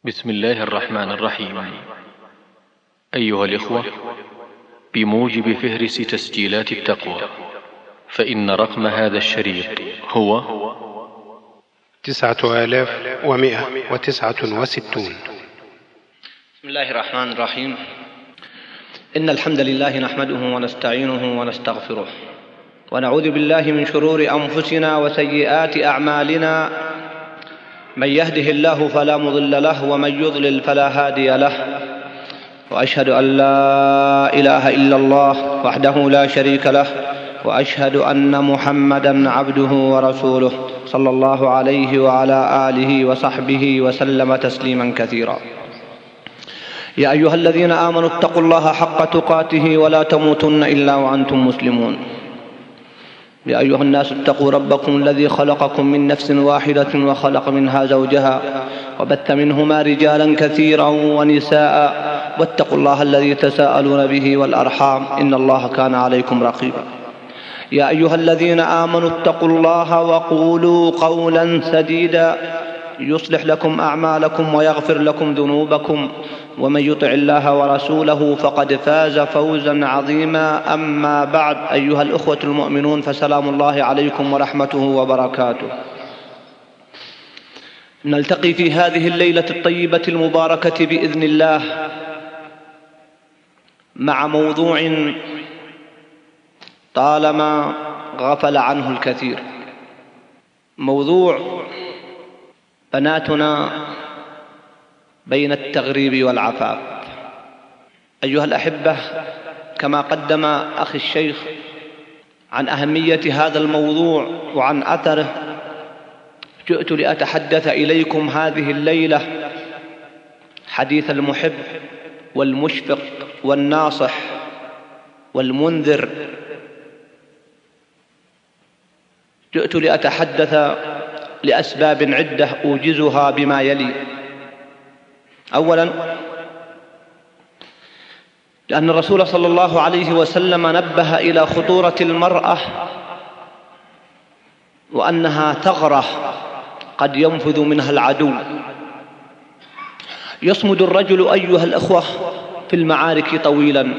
بسم الله الرحمن الرحيم. أيها الإخوة، بموجب فهرس تسجيلات التقوى، فإن رقم هذا الشريط هو 9169. بسم الله الرحمن الرحيم. إن الحمد لله نحمده ونستعينه ونستغفره، ونعوذ بالله من شرور أنفسنا وسيئات أعمالنا. من يهده الله فلا مضل له، ومن يضلل فلا هادي له. وأشهد أن لا إله إلا الله وحده لا شريك له، وأشهد أن محمدًا عبده ورسوله، صلى الله عليه وعلى آله وصحبه وسلم تسليمًا كثيرا. يا أيها الذين آمنوا اتقوا الله حق تقاته ولا تموتن إلا وأنتم مسلمون. يا أيها الناس اتقوا ربكم الذي خلقكم من نفس واحدة وخلق منها زوجها، وبث منهما رجالا كثيرا ونساء، واتقوا الله الذي تساءلون به والأرحام، إن الله كان عليكم رقيبا. يا أيها الذين آمنوا اتقوا الله وقولوا قولا سديدا يصلح لكم أعمالكم ويغفر لكم ذنوبكم، ومن يطع الله ورسوله فقد فاز فوزا عظيما. أما بعد، أيها الأخوة المؤمنون، فسلام الله عليكم ورحمته وبركاته. نلتقي في هذه الليلة الطيبة المباركة بإذن الله مع موضوع طالما غفل عنه الكثير، موضوع بناتنا بين التغريب والعفاف. أيها الأحبة، كما قدم أخي الشيخ عن أهمية هذا الموضوع وعن أثره، جئت لأتحدث إليكم هذه الليلة حديث المحب والمشفق والناصح والمنذر. جئت لأتحدث لأسباب عدة أوجزها بما يلي. أولا، لأن الرسول صلى الله عليه وسلم نبه إلى خطورة المرأة، وأنها ثغرة قد ينفذ منها العدو. يصمد الرجل أيها الأخوة في المعارك طويلا،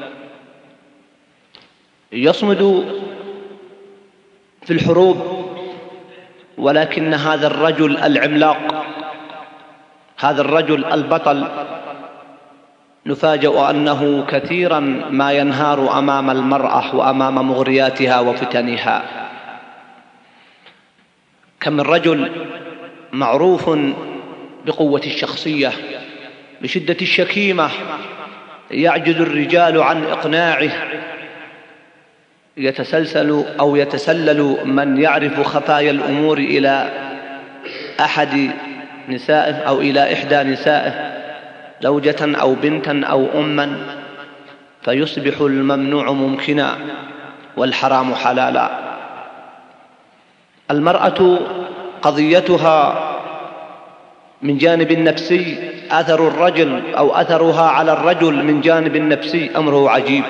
يصمد في الحروب، ولكن هذا الرجل العملاق، هذا الرجل البطل، نفاجأ أنه كثيرا ما ينهار أمام المرأة وأمام مغرياتها وفتنها. كم من رجل معروف بقوة الشخصية، بشدة الشكيمة، يعجز الرجال عن إقناعه، يتسلل من يعرف خفايا الأمور إلى أحد نسائه أو إلى إحدى نسائه، زوجة أو بنتا أو أما، فيصبح الممنوع ممكنا والحرام حلالا. المرأة قضيتها من جانب النفسي، أثر الرجل أو أثرها على الرجل من جانب النفسي أمره عجيب،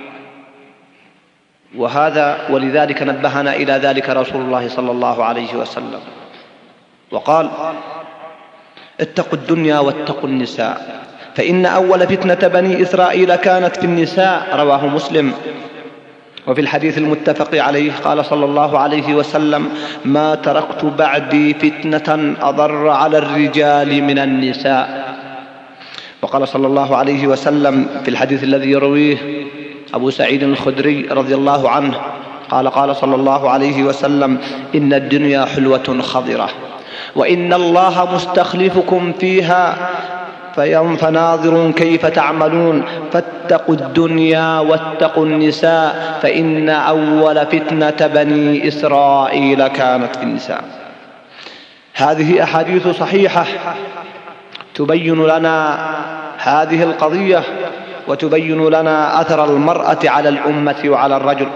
ولذلك نبهنا إلى ذلك رسول الله صلى الله عليه وسلم، وقال: اتقوا الدنيا واتقوا النساء، فإن أول فتنة بني إسرائيل كانت في النساء. رواه مسلم. وفي الحديث المتفق عليه قال صلى الله عليه وسلم: ما تركت بعدي فتنة أضر على الرجال من النساء. وقال صلى الله عليه وسلم في الحديث الذي يرويه أبو سعيد الخدري رضي الله عنه قال صلى الله عليه وسلم: إن الدنيا حلوة خضرة، وإن الله مستخلفكم فيها فناظر كيف تعملون، فاتقوا الدنيا واتقوا النساء، فإن أول فتنة بني إسرائيل كانت في النساء. هذه أحاديث صحيحة تبين لنا هذه القضية، وتبين لنا أثر المرأة على الأمة وعلى الرجل.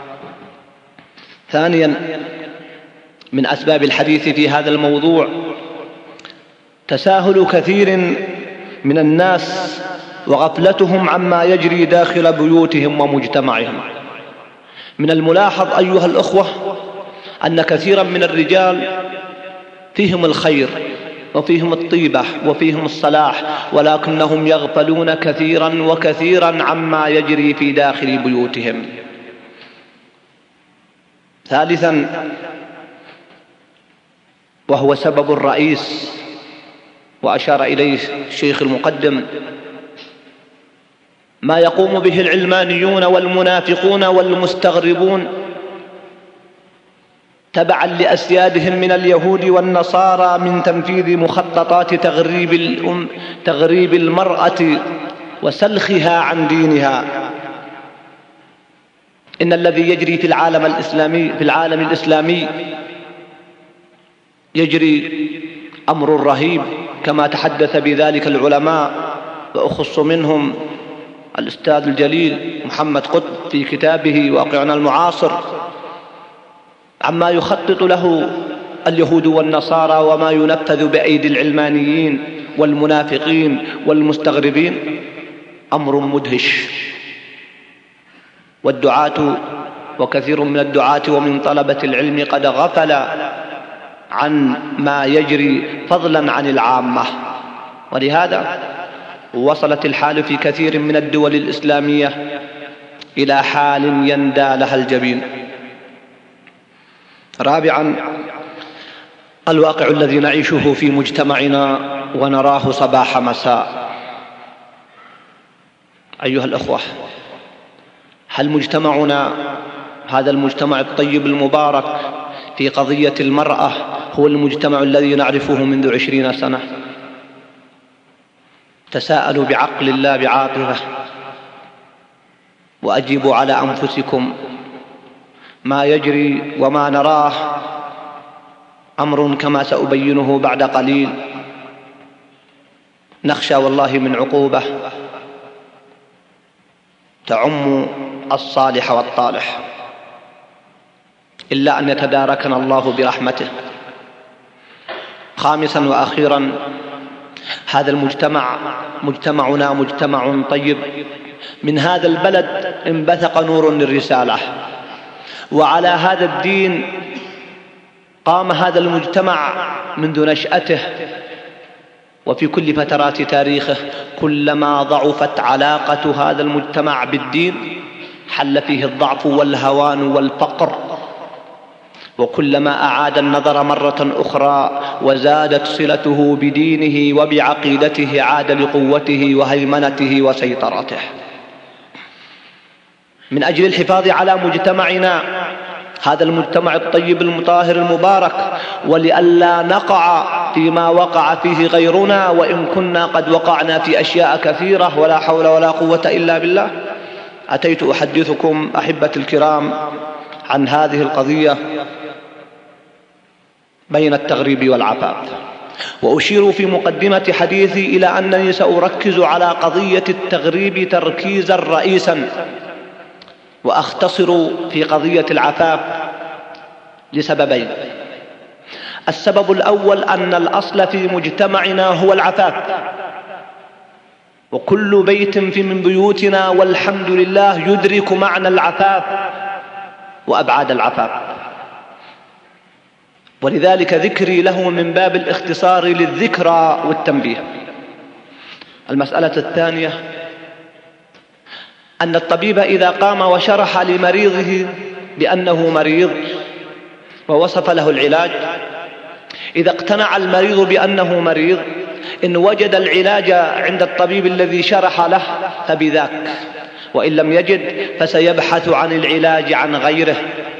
ثانيا، من أسباب الحديث في هذا الموضوع تساهل كثير من الناس وغفلتهم عما يجري داخل بيوتهم ومجتمعهم. من الملاحظ أيها الأخوة أن كثيرا من الرجال فيهم الخير وفيهم الطيبة وفيهم الصلاح، ولكنهم يغفلون كثيرا وكثيرا عما يجري في داخل بيوتهم. ثالثا، وهو سبب الرئيس وأشار إليه الشيخ المقدم، ما يقوم به العلمانيون والمنافقون والمستغربون تبعا لأسيادهم من اليهود والنصارى من تنفيذ مخططات تغريب المرأة وسلخها عن دينها. إن الذي يجري في العالم الإسلامي يجري أمر رهيب كما تحدث بذلك العلماء، وأخص منهم الأستاذ الجليل محمد قطب في كتابه واقعنا المعاصر عما يخطط له اليهود والنصارى وما ينفذ بأيدي العلمانيين والمنافقين والمستغربين. أمر مدهش، والدعاة وكثير من الدعاة ومن طلبة العلم قد غفل عن ما يجري فضلا عن العامة، ولهذا وصلت الحال في كثير من الدول الإسلامية إلى حال يندى لها الجبين. رابعا، الواقع الذي نعيشه في مجتمعنا ونراه صباح مساء. أيها الأخوة، هل مجتمعنا هذا المجتمع الطيب المبارك في قضية المرأة هو المجتمع الذي نعرفه منذ 20 سنة؟ تساءلوا بعقل الله بعاطفة وأجيبوا على أنفسكم. ما يجري وما نراه أمر كما سأبينه بعد قليل نخشى والله من عقوبة تعم الصالح والطالح، إلا أن يتداركنا الله برحمته. خامسا وأخيرا، هذا مجتمعنا مجتمع طيب. من هذا البلد انبثق نور للرسالة، وعلى هذا الدين قام هذا المجتمع منذ نشأته، وفي كل فترات تاريخه كلما ضعفت علاقة هذا المجتمع بالدين حل فيه الضعف والهوان والفقر، وكلما أعاد النظر مرة أخرى وزادت صلته بدينه وبعقيدته عاد لقوته وهيمنته وسيطرته. من أجل الحفاظ على مجتمعنا هذا المجتمع الطيب المطهر المبارك، ولئلا نقع فيما وقع فيه غيرنا، وإن كنا قد وقعنا في أشياء كثيرة ولا حول ولا قوة إلا بالله، أتيت أحدثكم أحبة الكرام عن هذه القضية بين التغريب والعفاف. وأشير في مقدمة حديثي إلى أنني سأركز على قضية التغريب تركيزا رئيسا، وأختصر في قضية العفاف لسببين. السبب الأول أن الأصل في مجتمعنا هو العفاف، وكل بيت من بيوتنا والحمد لله يدرك معنى العفاف وأبعاد العفاف، ولذلك ذكري له من باب الاختصار للذكرى والتنبيه. المسألة الثانية أن الطبيب إذا قام وشرح لمريضه بأنه مريض ووصف له العلاج، إذا اقتنع المريض بأنه مريض، إن وجد العلاج عند الطبيب الذي شرح له فبذاك، وإن لم يجد فسيبحث عن العلاج عن غيره.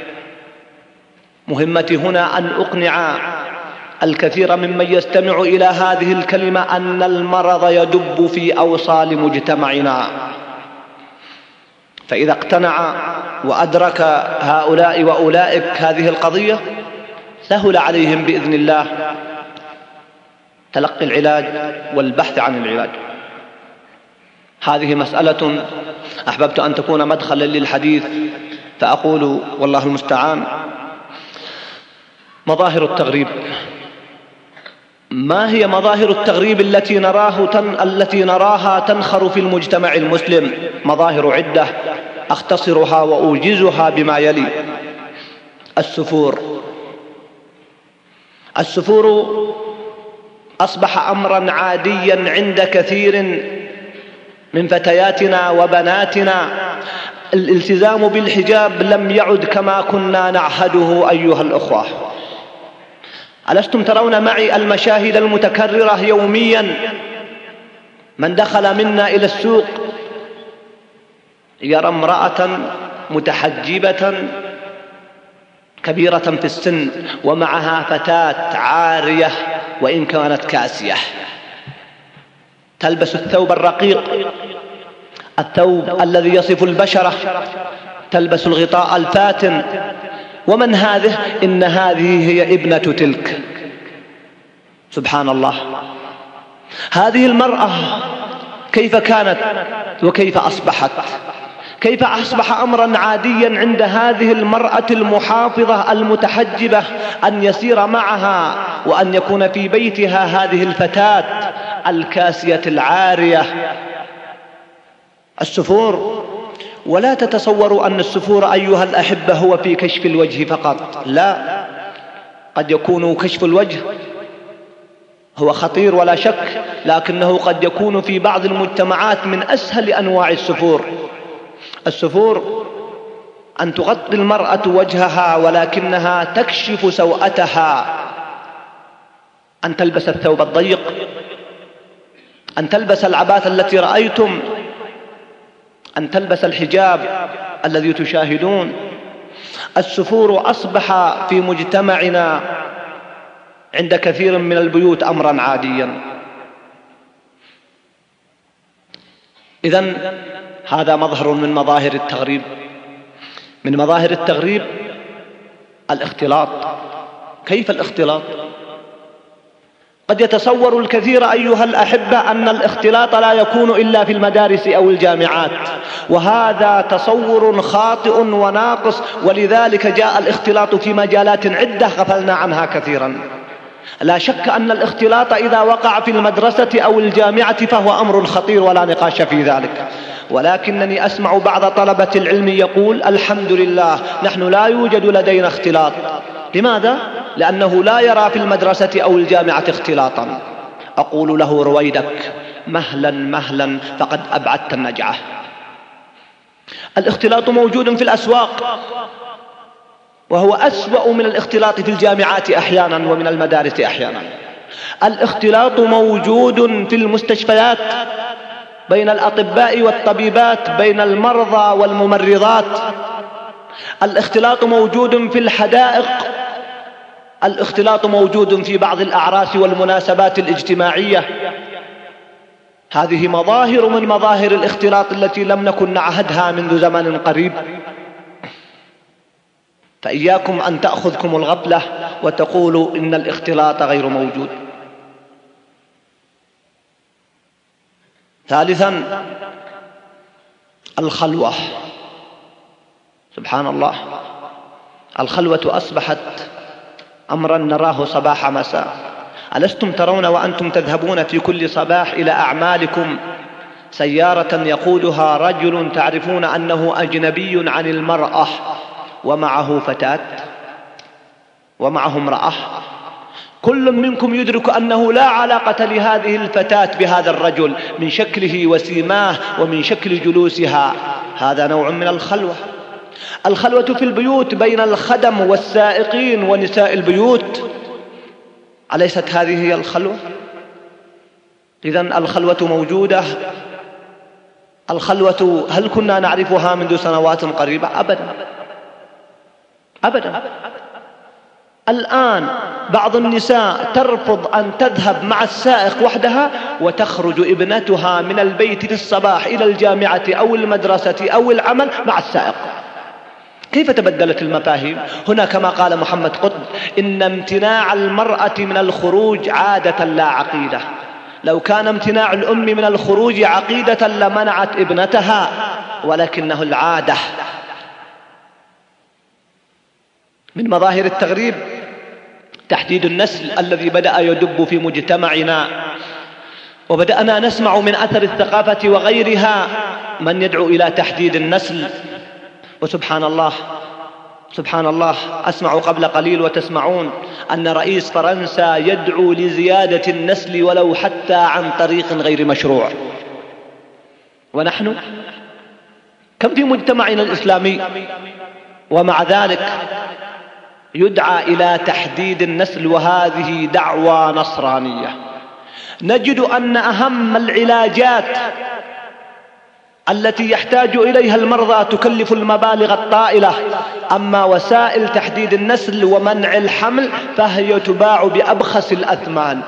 مهمتي هنا أن أقنع الكثير ممن يستمع إلى هذه الكلمة أن المرض يدب في أوصال مجتمعنا، فإذا اقتنع وأدرك هؤلاء وأولئك هذه القضية سهل عليهم بإذن الله تلقي العلاج والبحث عن العلاج. هذه مسألة أحببت أن تكون مدخلا للحديث، فأقول والله المستعان. مظاهر التغريب. ما هي مظاهر التغريب التي نراها تنخر في المجتمع المسلم؟ مظاهر عدة أختصرها وأوجزها بما يلي. السفور أصبح أمرا عاديا عند كثير من فتياتنا وبناتنا. الالتزام بالحجاب لم يعد كما كنا نعهده أيها الأخوة. ألستم ترون معي المشاهد المتكررة يوميا؟ من دخل منا إلى السوق يرى امرأة متحجبة كبيرة في السن ومعها فتاة عارية وإن كانت كاسية، تلبس الثوب الرقيق، الثوب الذي يصف البشرة، تلبس الغطاء الفاتن. ومن هذه؟ إن هذه هي ابنة تلك. سبحان الله. هذه المرأة كيف كانت وكيف أصبحت؟ كيف أصبح أمرا عاديا عند هذه المرأة المحافظة المتحجبة أن يسير معها وأن يكون في بيتها هذه الفتاة الكاسية العارية؟ السفور، ولا تتصوروا أن السفور أيها الأحبة هو في كشف الوجه فقط، لا، قد يكون كشف الوجه هو خطير ولا شك، لكنه قد يكون في بعض المجتمعات من أسهل أنواع السفور. السفور أن تغطي المرأة وجهها ولكنها تكشف سوءتها، أن تلبس الثوب الضيق، أن تلبس العباءة التي رأيتم، أن تلبس الحجاب الذي تشاهدون. السفور أصبح في مجتمعنا عند كثير من البيوت أمرا عاديا. إذن هذا مظهر من مظاهر التغريب. من مظاهر التغريب الاختلاط. كيف الاختلاط؟ قد يتصور الكثير أيها الأحبة أن الاختلاط لا يكون إلا في المدارس أو الجامعات، وهذا تصور خاطئ وناقص، ولذلك جاء الاختلاط في مجالات عدة غفلنا عنها كثيرا. لا شك أن الاختلاط إذا وقع في المدرسة أو الجامعة فهو أمر خطير ولا نقاش في ذلك، ولكنني أسمع بعض طلبة العلم يقول الحمد لله نحن لا يوجد لدينا اختلاط. لماذا؟ لأنه لا يرى في المدرسة أو الجامعة اختلاطا. أقول له رويدك، مهلا مهلا، فقد أبعدت النجعة. الاختلاط موجود في الأسواق، وهو أسوأ من الاختلاط في الجامعات أحيانا ومن المدارس أحيانا. الاختلاط موجود في المستشفيات بين الأطباء والطبيبات، بين المرضى والممرضات. الاختلاط موجود في الحدائق. الاختلاط موجود في بعض الأعراس والمناسبات الاجتماعية. هذه مظاهر من مظاهر الاختلاط التي لم نكن نعهدها منذ زمن قريب. فإياكم أن تأخذكم الغفلة وتقولوا إن الاختلاط غير موجود. ثالثا الخلوة. سبحان الله، الخلوة أصبحت أمرا نراه صباح مساء. ألستم ترون وأنتم تذهبون في كل صباح إلى أعمالكم سيارة يقودها رجل تعرفون أنه أجنبي عن المرأة ومعه فتاة ومعه امرأة، كل منكم يدرك أنه لا علاقة لهذه الفتاة بهذا الرجل من شكله وسيماه ومن شكل جلوسها. هذا نوع من الخلوة. الخلوة في البيوت بين الخدم والسائقين ونساء البيوت، أليست هذه هي الخلوة؟ إذن الخلوة موجودة. الخلوة هل كنا نعرفها منذ سنوات قريبة؟ أبدا أبدا. الآن بعض النساء ترفض أن تذهب مع السائق وحدها وتخرج ابنتها من البيت في الصباح إلى الجامعة أو المدرسة أو العمل مع السائق. كيف تبدلت المفاهيم هنا؟ كما قال محمد قطب: إن امتناع المرأة من الخروج عادة لا عقيدة. لو كان امتناع الأم من الخروج عقيدة لمنعت ابنتها، ولكنه العادة. من مظاهر التغريب تحديد النسل الذي بدأ يدب في مجتمعنا، وبدأنا نسمع من أثر الثقافة وغيرها من يدعو إلى تحديد النسل. وسبحان الله، سبحان الله، أسمع قبل قليل وتسمعون أن رئيس فرنسا يدعو لزيادة النسل ولو حتى عن طريق غير مشروع. ونحن كم في مجتمعنا الإسلامي ومع ذلك يدعى إلى تحديد النسل، وهذه دعوة نصرانية. نجد أن أهم العلاجات التي يحتاج إليها المرضى تكلف المبالغ الطائلة، أما وسائل تحديد النسل ومنع الحمل فهي تباع بأبخس الأثمان.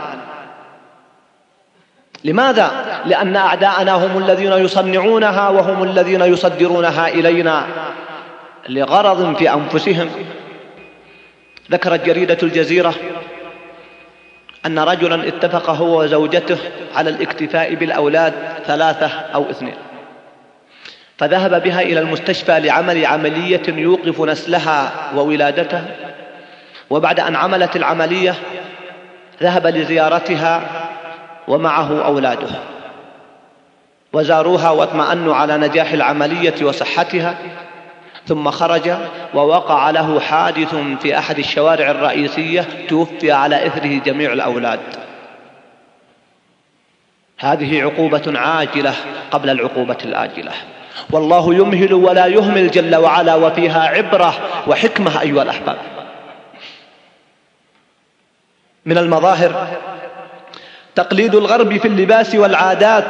لماذا؟ لأن أعداءنا هم الذين يصنعونها وهم الذين يصدرونها إلينا لغرض في أنفسهم. ذكرت جريدة الجزيرة أن رجلا اتفق هو وزوجته على الاكتفاء بالأولاد 3 أو 2، فذهب بها إلى المستشفى لعمل عملية يوقف نسلها وولادتها، وبعد أن عملت العملية ذهب لزيارتها ومعه أولاده، وزاروها واطمأنوا على نجاح العملية وصحتها، ثم خرج ووقع له حادث في أحد الشوارع الرئيسية توفي على إثره جميع الأولاد. هذه عقوبة عاجلة قبل العقوبة الآجلة، والله يمهل ولا يهمل جل وعلا، وفيها عبرة وحكمة أيها الأحباب. من المظاهر تقليد الغرب في اللباس والعادات.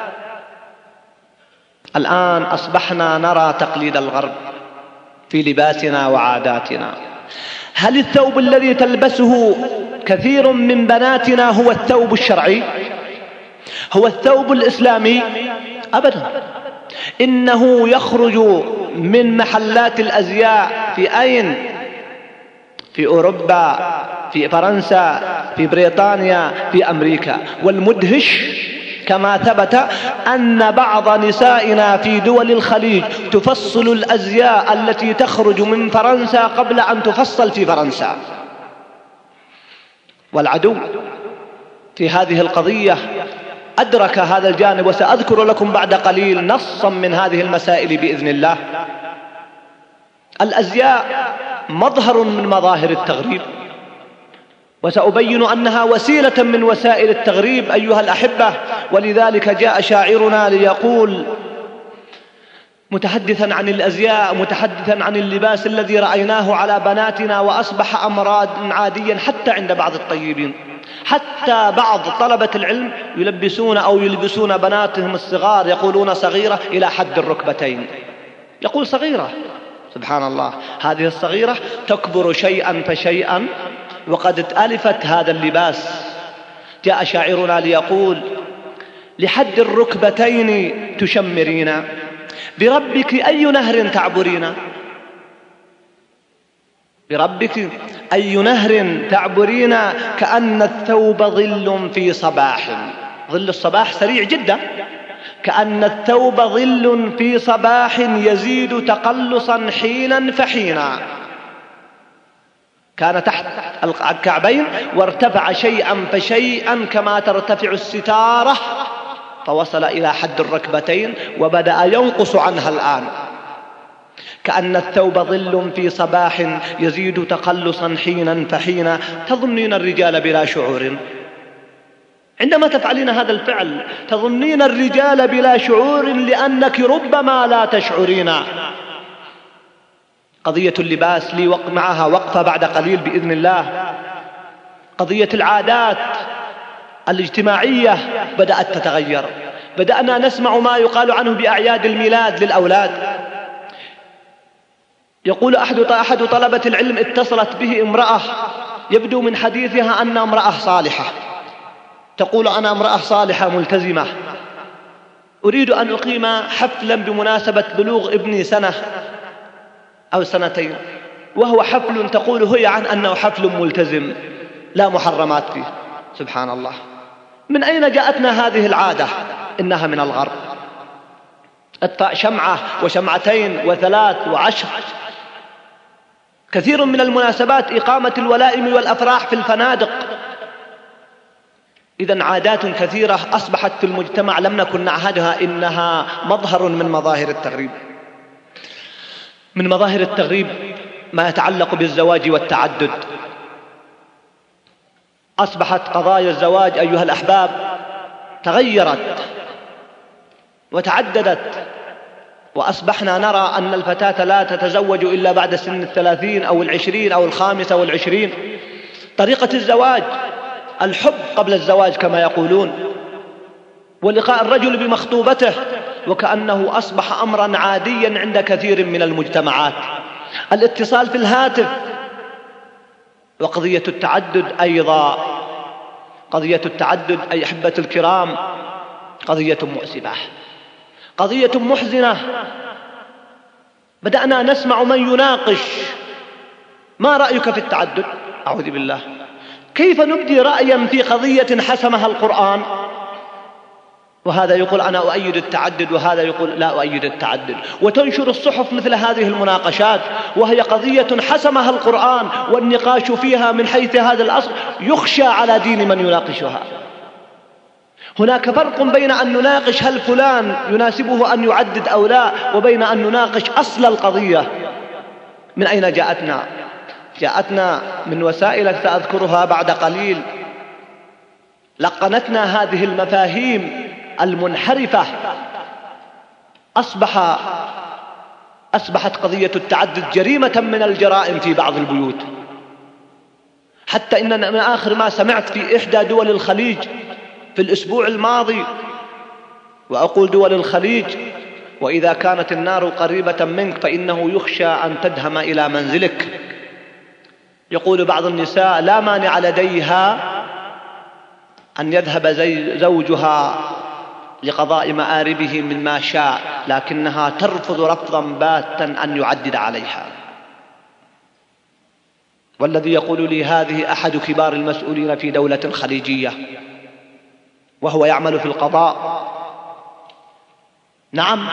الآن أصبحنا نرى تقليد الغرب في لباسنا وعاداتنا. هل الثوب الذي تلبسه كثير من بناتنا هو الثوب الشرعي؟ هو الثوب الإسلامي؟ أبدا. إنه يخرج من محلات الأزياء في أين؟ في أوروبا، في فرنسا، في بريطانيا، في أمريكا. والمدهش كما ثبت أن بعض نسائنا في دول الخليج تفصل الأزياء التي تخرج من فرنسا قبل أن تفصل في فرنسا. والعدو في هذه القضية أدرك هذا الجانب، وسأذكر لكم بعد قليل نصا من هذه المسائل بإذن الله. الأزياء مظهر من مظاهر التغريب، وسأبين أنها وسيلة من وسائل التغريب أيها الأحبة. ولذلك جاء شاعرنا ليقول متحدثا عن الأزياء، متحدثا عن اللباس الذي رأيناه على بناتنا وأصبح أمراض عاديا حتى عند بعض الطيبين، حتى بعض طلبة العلم يلبسون أو يلبسون بناتهم الصغار يقولون صغيرة إلى حد الركبتين. يقول صغيرة، سبحان الله، هذه الصغيرة تكبر شيئا فشيئا وقد اتألفت هذا اللباس. جاء شاعرنا ليقول لحد الركبتين تشمرين، بربك أي نهر تعبرين، بربك أي نهر تعبرين، كأن الثوب ظل في صباح. ظل الصباح سريع جدا. كأن الثوب ظل في صباح يزيد تقلصا حينا فحينا. كان تحت الكعبين وارتفع شيئا فشيئا كما ترتفع الستارة، فوصل إلى حد الركبتين وبدأ ينقص عنها الآن. كأن الثوب ظل في صباح يزيد تقلصا حينا فحينا. تظنين الرجال بلا شعور؟ عندما تفعلين هذا الفعل تظنين الرجال بلا شعور لأنك ربما لا تشعرين. قضية اللباس لي معها وقفة بعد قليل بإذن الله. قضية العادات الاجتماعية بدأت تتغير. بدأنا نسمع ما يقال عنه بأعياد الميلاد للأولاد. يقول أحد طلبة العلم اتصلت به امرأة يبدو من حديثها أن امرأة صالحة، تقول أنا امرأة صالحة ملتزمة، أريد أن أقيم حفلا بمناسبة بلوغ ابني 1 أو 2، وهو حفل تقول هي عن أنه حفل ملتزم لا محرمات فيه. سبحان الله، من أين جاءتنا هذه العادة؟ إنها من الغرب. اطفأ شمعة وشمعتين و3 و10. كثير من المناسبات إقامة الولائم والأفراح في الفنادق. إذن عادات كثيرة أصبحت في المجتمع لم نكن نعهدها، إنها مظهر من مظاهر التغريب. من مظاهر التغريب ما يتعلق بالزواج والتعدد. أصبحت قضايا الزواج أيها الأحباب تغيرت وتعددت، وأصبحنا نرى أن الفتاة لا تتزوج إلا بعد سن 30 أو 20 أو 25. طريقة الزواج الحب قبل الزواج كما يقولون، ولقاء الرجل بمخطوبته وكأنه أصبح أمرا عاديا عند كثير من المجتمعات. الاتصال في الهاتف، وقضية التعدد أيضا. قضية التعدد أي أحبة الكرام قضية مؤسفة، قضية محزنة. بدأنا نسمع من يناقش: ما رأيك في التعدد؟ أعوذ بالله، كيف نبدي رأيا في قضية حسمها القرآن؟ وهذا يقول أنا أؤيد التعدد، وهذا يقول لا أؤيد التعدد، وتنشر الصحف مثل هذه المناقشات وهي قضية حسمها القرآن، والنقاش فيها من حيث هذا الأصل يخشى على دين من يناقشها. هناك فرق بين أن نناقش هل فلان يناسبه أن يعدد أو لا، وبين أن نناقش أصل القضية. من أين جاءتنا؟ جاءتنا من وسائل سأذكرها بعد قليل، لقنتنا هذه المفاهيم المنحرفة. أصبحت قضية التعدد جريمة من الجرائم في بعض البيوت، حتى إننا من آخر ما سمعت في إحدى دول الخليج في الأسبوع الماضي، وأقول دول الخليج وإذا كانت النار قريبة منك فإنه يخشى أن تدهم إلى منزلك. يقول بعض النساء لا مانع لديها أن يذهب زوجها لقضاء مآربه مما شاء، لكنها ترفض رفضا باتا أن يعدد عليها. والذي يقول لي هذه أحد كبار المسؤولين في دولة خليجية، وهو يعمل في القضاء. نعم،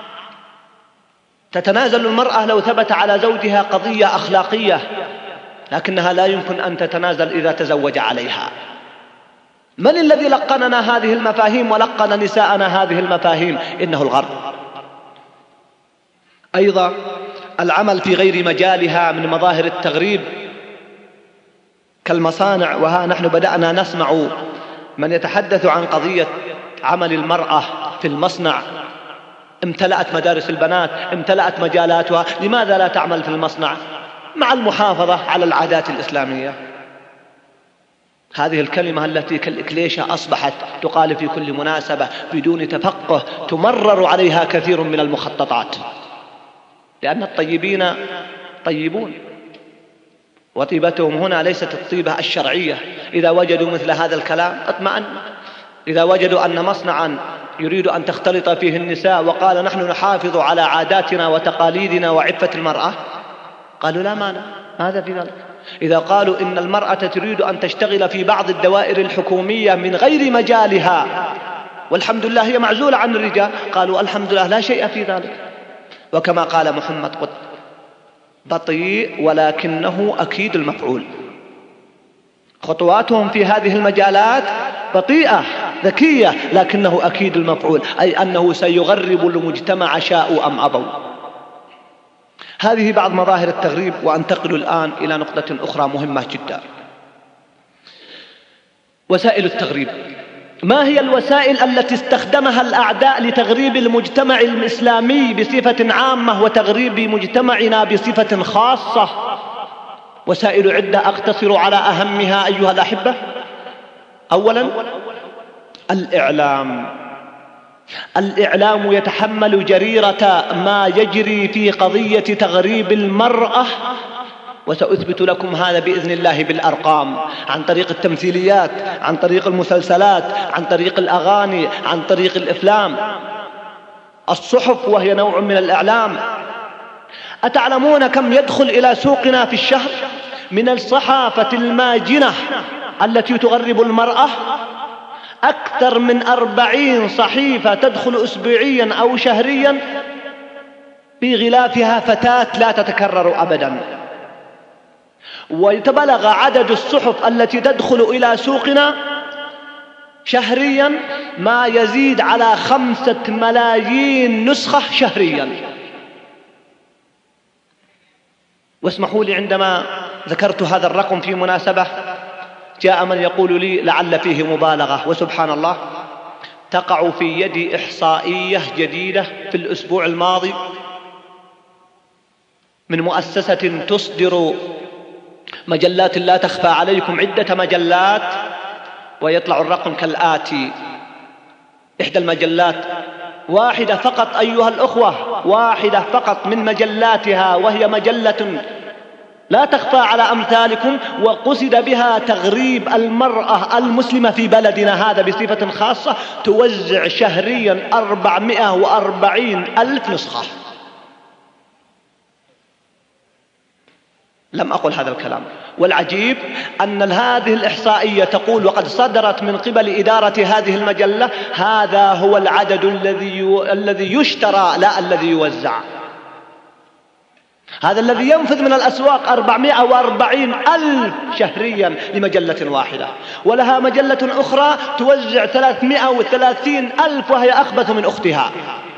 تتنازل المرأة لو ثبت على زوجها قضية أخلاقية، لكنها لا يمكن أن تتنازل إذا تزوج عليها. من الذي لقننا هذه المفاهيم ولقن نساءنا هذه المفاهيم؟ إنه الغرب. أيضا العمل في غير مجالها من مظاهر التغريب كالمصانع، وها نحن بدأنا نسمع من يتحدث عن قضية عمل المرأة في المصنع. امتلأت مدارس البنات، امتلأت مجالاتها، لماذا لا تعمل في المصنع مع المحافظة على العادات الإسلامية؟ هذه الكلمة التي كالإكليشة أصبحت تقال في كل مناسبة بدون تفقه، تمرر عليها كثير من المخططات، لأن الطيبين طيبون، وطيبتهم هنا ليست الطيبة الشرعية. إذا وجدوا مثل هذا الكلام اطمأن. إذا وجدوا أن مصنعا يريد أن تختلط فيه النساء وقال نحن نحافظ على عاداتنا وتقاليدنا وعفة المرأة، قالوا لا مانع، ماذا في ذلك؟ إذا قالوا إن المرأة تريد أن تشتغل في بعض الدوائر الحكومية من غير مجالها والحمد لله هي معزولة عن الرجال، قالوا الحمد لله لا شيء في ذلك. وكما قال محمد قط: بطيء ولكنه أكيد المفعول. خطواتهم في هذه المجالات بطيئة ذكية لكنه أكيد المفعول، أي أنه سيغرب المجتمع شاءوا أم أبوا. هذه بعض مظاهر التغريب. وأنتقل الآن إلى نقطة أخرى مهمة جدا: وسائل التغريب. ما هي الوسائل التي استخدمها الأعداء لتغريب المجتمع الإسلامي بصفة عامة وتغريب مجتمعنا بصفة خاصة؟ وسائل عدة أقتصر على أهمها أيها الأحبة. أولا الإعلام يتحمل جريرة ما يجري في قضية تغريب المرأة، وسأثبت لكم هذا بإذن الله بالأرقام، عن طريق التمثيليات، عن طريق المسلسلات، عن طريق الأغاني، عن طريق الأفلام، الصحف وهي نوع من الإعلام. أتعلمون كم يدخل إلى سوقنا في الشهر من الصحافة الماجنة التي تغرب المرأة؟ أكثر من 40 صحيفة تدخل أسبوعيا أو شهريا بغلافها فتاة لا تتكرر أبدا. ويتبلغ عدد الصحف التي تدخل إلى سوقنا شهريا ما يزيد على 5 ملايين نسخة شهريا. واسمحوا لي، عندما ذكرت هذا الرقم في مناسبة جاء من يقول لي لعل فيه مبالغة، وسبحان الله تقع في يدي إحصائية جديدة في الأسبوع الماضي من مؤسسة تصدر مجلات لا تخفى عليكم، عدة مجلات، ويطلع الرقم كالآتي: إحدى المجلات واحدة فقط أيها الأخوة، واحدة فقط من مجلاتها، وهي مجلة لا تخفى على أمثالكم، وقصد بها تغريب المرأة المسلمة في بلدنا هذا بصفة خاصة، توزع شهريا 440,000 نسخة. لم أقل هذا الكلام، والعجيب أن هذه الإحصائية تقول، وقد صدرت من قبل إدارة هذه المجلة، هذا هو العدد الذي يشترى لا الذي يوزع. هذا الذي ينفذ من الأسواق 440,000 شهريا لمجلة واحدة، ولها مجلة أخرى توزع 330,000 وهي أخبث من أختها.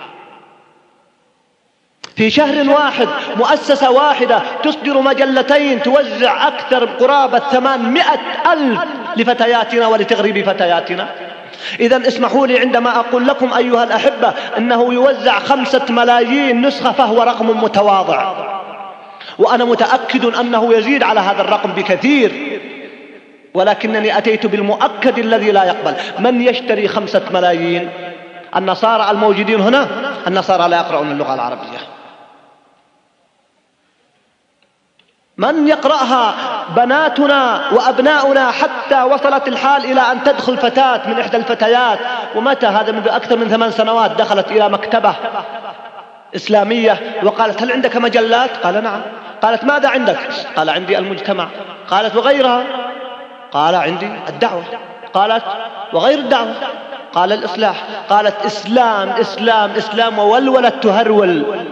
في شهر واحد مؤسسة واحدة تصدر مجلتين توزع أكثر قرابة 800,000 لفتياتنا ولتغريب فتياتنا. إذن اسمحوا لي عندما أقول لكم أيها الأحبة أنه يوزع 5 ملايين نسخة فهو رقم متواضع، وأنا متأكد أنه يزيد على هذا الرقم بكثير، ولكنني أتيت بالمؤكد الذي لا يقبل. من يشتري 5 ملايين؟ النصارى الموجودين هنا، النصارى لا يقرؤون اللغة العربية. من يقرأها؟ بناتنا وأبناؤنا، حتى وصلت الحال إلى أن تدخل فتاة من إحدى الفتيات، ومتى هذا؟ منذ أكثر من 8 سنوات، دخلت إلى مكتبة إسلامية وقالت: هل عندك مجلات؟ قال: نعم. قالت: ماذا عندك؟ قال: عندي المجتمع. قالت: وغيرها؟ قال: عندي الدعوة. قالت: وغير الدعوة؟ قال: الإصلاح. قالت: إسلام إسلام إسلام، وولولت تهرول،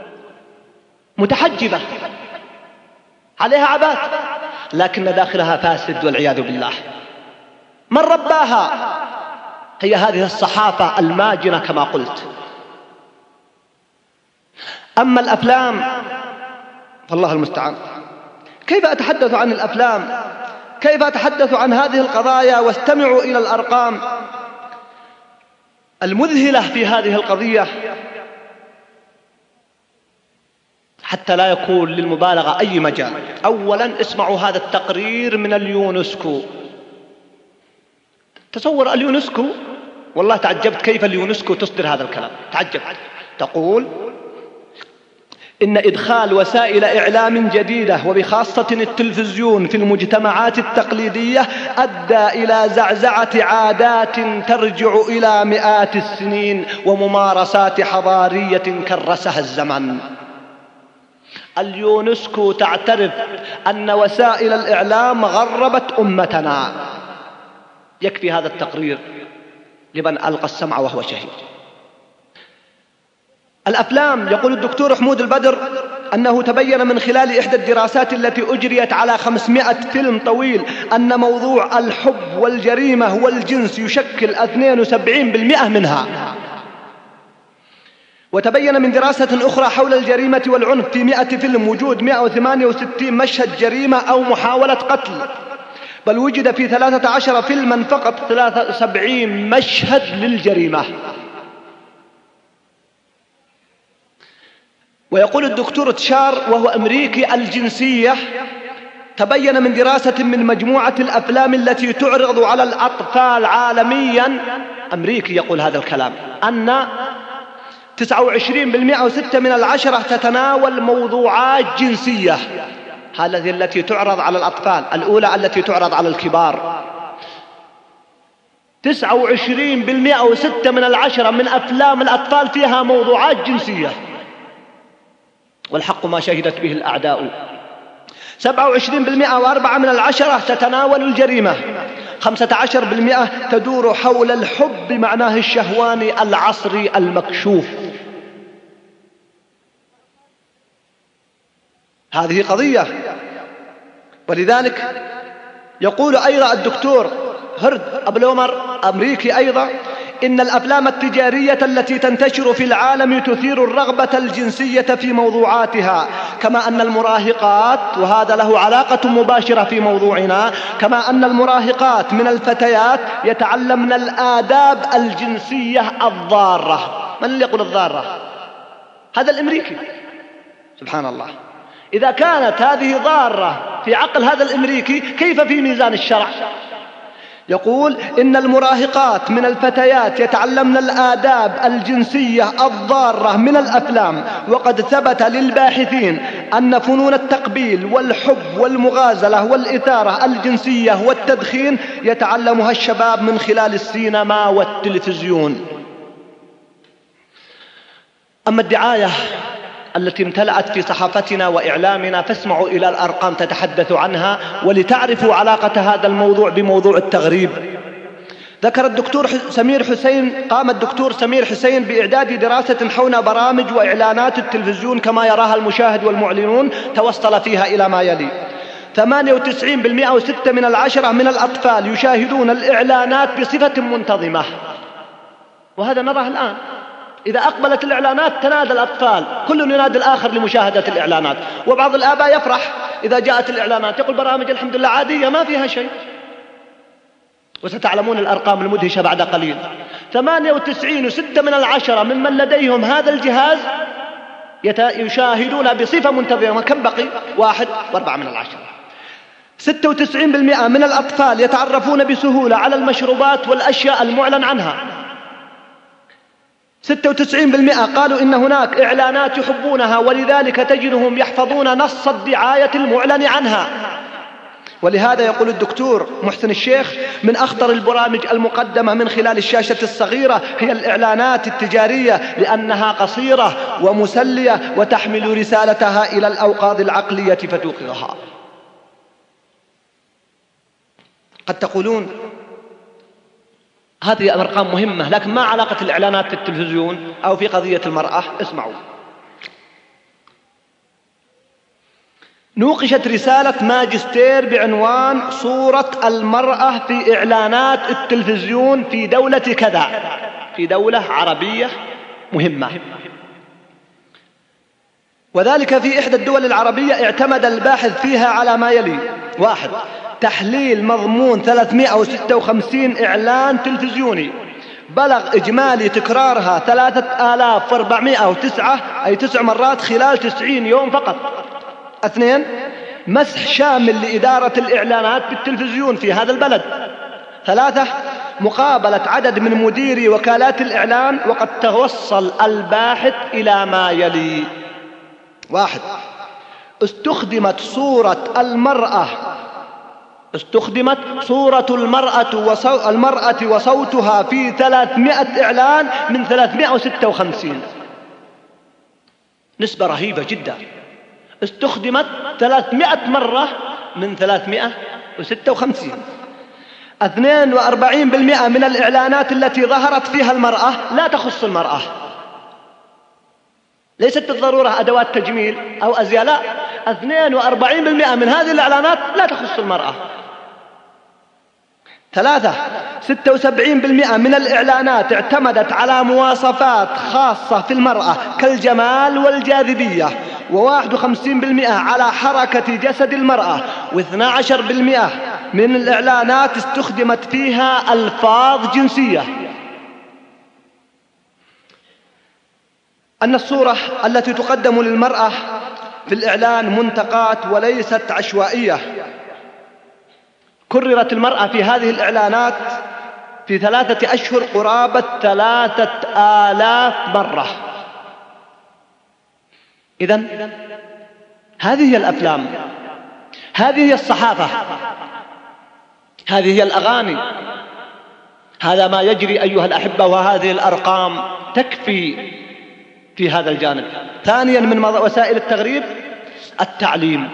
متحجبة عليها عبات، لكن داخلها فاسد والعياذ بالله. من رباها؟ هي هذه الصحافة الماجنة كما قلت. أما الأفلام فالله المستعان. كيف أتحدث عن الأفلام؟ كيف أتحدث عن هذه القضايا؟ واستمعوا إلى الأرقام المذهلة في هذه القضية حتى لا يكون للمبالغة أي مجال. أولا اسمعوا هذا التقرير من اليونسكو. تصور اليونسكو، والله تعجبت كيف اليونسكو تصدر هذا الكلام، تعجبت. تقول: إن إدخال وسائل إعلام جديدة وبخاصة التلفزيون في المجتمعات التقليدية أدى إلى زعزعة عادات ترجع إلى مئات السنين وممارسات حضارية كرسها الزمن. اليونسكو تعترف أن وسائل الإعلام غربت أمتنا. يكفي هذا التقرير لمن ألقى السمع وهو شهيد. الأفلام، يقول الدكتور حمود البدر أنه تبين من خلال إحدى الدراسات التي أجريت على 500 فيلم طويل أن موضوع الحب والجريمة والجنس يشكل 72% منها. وتبين من دراسة أخرى حول الجريمة والعنف في 100 فيلم وجود 168 مشهد جريمة أو محاولة قتل، بل وجد في 13 فيلما فقط 73 مشهد للجريمة. ويقول الدكتور تشار وهو أمريكي الجنسية: تبين من دراسة من مجموعة الأفلام التي تعرض على الأطفال عالميا، أمريكي يقول هذا الكلام، أن 29.6 تتناول موضوعات جنسية. هذه التي تعرض على الأطفال، الأولى التي تعرض على الكبار. 29.6 من أفلام الأطفال فيها موضوعات جنسية، والحق ما شهدت به الأعداء. 27.4 تتناول الجريمة. 15% تدور حول الحب بمعناه الشهواني العصري المكشوف. هذه قضية. ولذلك يقول أيضا الدكتور هرد أبلومر أمريكي أيضا: إن الأفلام التجارية التي تنتشر في العالم تثير الرغبة الجنسية في موضوعاتها، كما أن المراهقات، وهذا له علاقة مباشرة في موضوعنا، كما أن المراهقات من الفتيات يتعلمن الآداب الجنسية الضارة. من اللي يقول الضارة؟ هذا الأمريكي. سبحان الله، إذا كانت هذه ضارة في عقل هذا الأمريكي، كيف في ميزان الشرع؟ يقول إن المراهقات من الفتيات يتعلمن الآداب الجنسية الضارة من الأفلام، وقد ثبت للباحثين أن فنون التقبيل والحب والمغازلة والإثارة الجنسية والتدخين يتعلمها الشباب من خلال السينما والتلفزيون. أما الدعاية التي امتلأت في صحافتنا وإعلامنا فاسمعوا إلى الأرقام تتحدث عنها ولتعرفوا علاقة هذا الموضوع بموضوع التغريب. ذكر الدكتور سمير حسين، قام الدكتور سمير حسين بإعداد دراسة حول برامج وإعلانات التلفزيون كما يراها المشاهد والمعلنون، توصل فيها إلى ما يلي: 98% و6 من 10 من الأطفال يشاهدون الإعلانات بصفة منتظمة، وهذا نراه الآن. إذا أقبلت الإعلانات تنادى الأطفال، كل ينادي الآخر لمشاهدة الإعلانات، وبعض الآباء يفرح إذا جاءت الإعلانات، يقول برامج الحمد لله عادية ما فيها شيء. وستعلمون الأرقام المدهشة بعد قليل. 98 و6 من 10 ممن لديهم هذا الجهاز يشاهدون بصفة منتظمة. كم بقي؟ 1.4 من 10. 96% من الأطفال يتعرفون بسهولة على المشروبات والأشياء المعلن عنها. 96% قالوا إن هناك إعلانات يحبونها، ولذلك تجدهم يحفظون نص الدعاية المعلن عنها. ولهذا يقول الدكتور محسن الشيخ: من أخطر البرامج المقدمة من خلال الشاشة الصغيرة هي الإعلانات التجارية، لأنها قصيرة ومسلية وتحمل رسالتها إلى الأوقاظ العقلية فتوقظها. قد تقولون هذه أرقام مهمة، لكن ما علاقة الإعلانات في التلفزيون أو في قضية المرأة؟ اسمعوا. نوقشت رسالة ماجستير بعنوان صورة المرأة في إعلانات التلفزيون في دولة كذا، في دولة عربية مهمة، وذلك في إحدى الدول العربية. اعتمد الباحث فيها على ما يلي: 1. تحليل مضمون 356 إعلان تلفزيوني بلغ إجمالي تكرارها 3409، أي 9 مرات خلال 90 يوم فقط. 2. مسح شامل لإدارة الإعلانات بالتلفزيون في هذا البلد. 3. مقابلة عدد من مديري وكالات الإعلان، وقد توصل الباحث إلى ما يلي: 1. استخدمت صورة صورة المرأة وصوتها في 300 إعلان من 356. نسبة رهيبة جدا. استخدمت 300 مرة من 356. 42% من الإعلانات التي ظهرت فيها المرأة لا تخص المرأة، ليست بالضرورة أدوات تجميل أو أزياء، لا، 42% من هذه الإعلانات لا تخص المرأة. 3. 76% من الإعلانات اعتمدت على مواصفات خاصة في المرأة كالجمال والجاذبية، و51% على حركة جسد المرأة، و12% من الإعلانات استخدمت فيها ألفاظ جنسية. أن الصورة التي تقدم للمرأة في الإعلان منتقات وليست عشوائية. كررت المرأة في هذه الإعلانات في 3 أشهر قرابة 3000 مرة. إذن هذه هي الأفلام، هذه هي الصحافة، هذه هي الأغاني، هذا ما يجري أيها الأحبة، وهذه الأرقام تكفي في هذا الجانب. ثانيا من وسائل التغريب التعليم.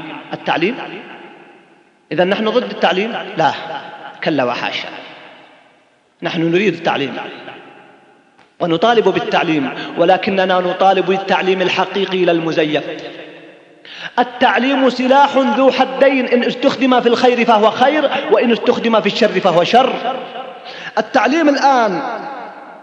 إذا نحن ضد التعليم؟ لا، كلا وحاشا، نحن نريد التعليم ونطالب بالتعليم، ولكننا نطالب بالتعليم الحقيقي لا المزيف. التعليم سلاح ذو حدين، إن استخدم في الخير فهو خير، وإن استخدم في الشر فهو شر. التعليم الآن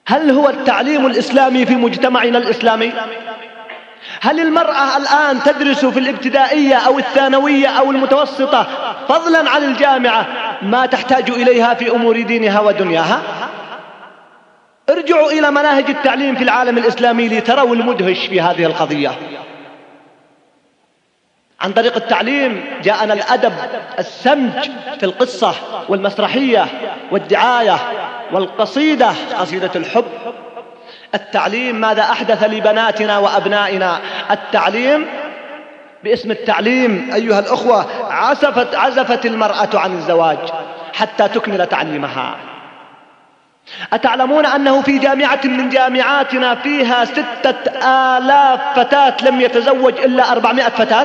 هل هو التعليم الإسلامي في مجتمعنا الإسلامي؟ هل المرأة الآن تدرس في الابتدائية أو الثانوية أو المتوسطة فضلا عن الجامعة ما تحتاج إليها في أمور دينها ودنياها؟ ارجعوا إلى مناهج التعليم في العالم الإسلامي لتروا المدهش في هذه القضية. عن طريق التعليم جاءنا الأدب السمج في القصة والمسرحية والدعاية والقصيدة، قصيدة الحب. التعليم ماذا أحدث لبناتنا وأبنائنا؟ التعليم باسم التعليم أيها الأخوة عزفت المرأة عن الزواج حتى تكمل تعليمها. أتعلمون أنه في جامعة من جامعاتنا فيها 6000 فتاة لم يتزوج إلا 400 فتاة؟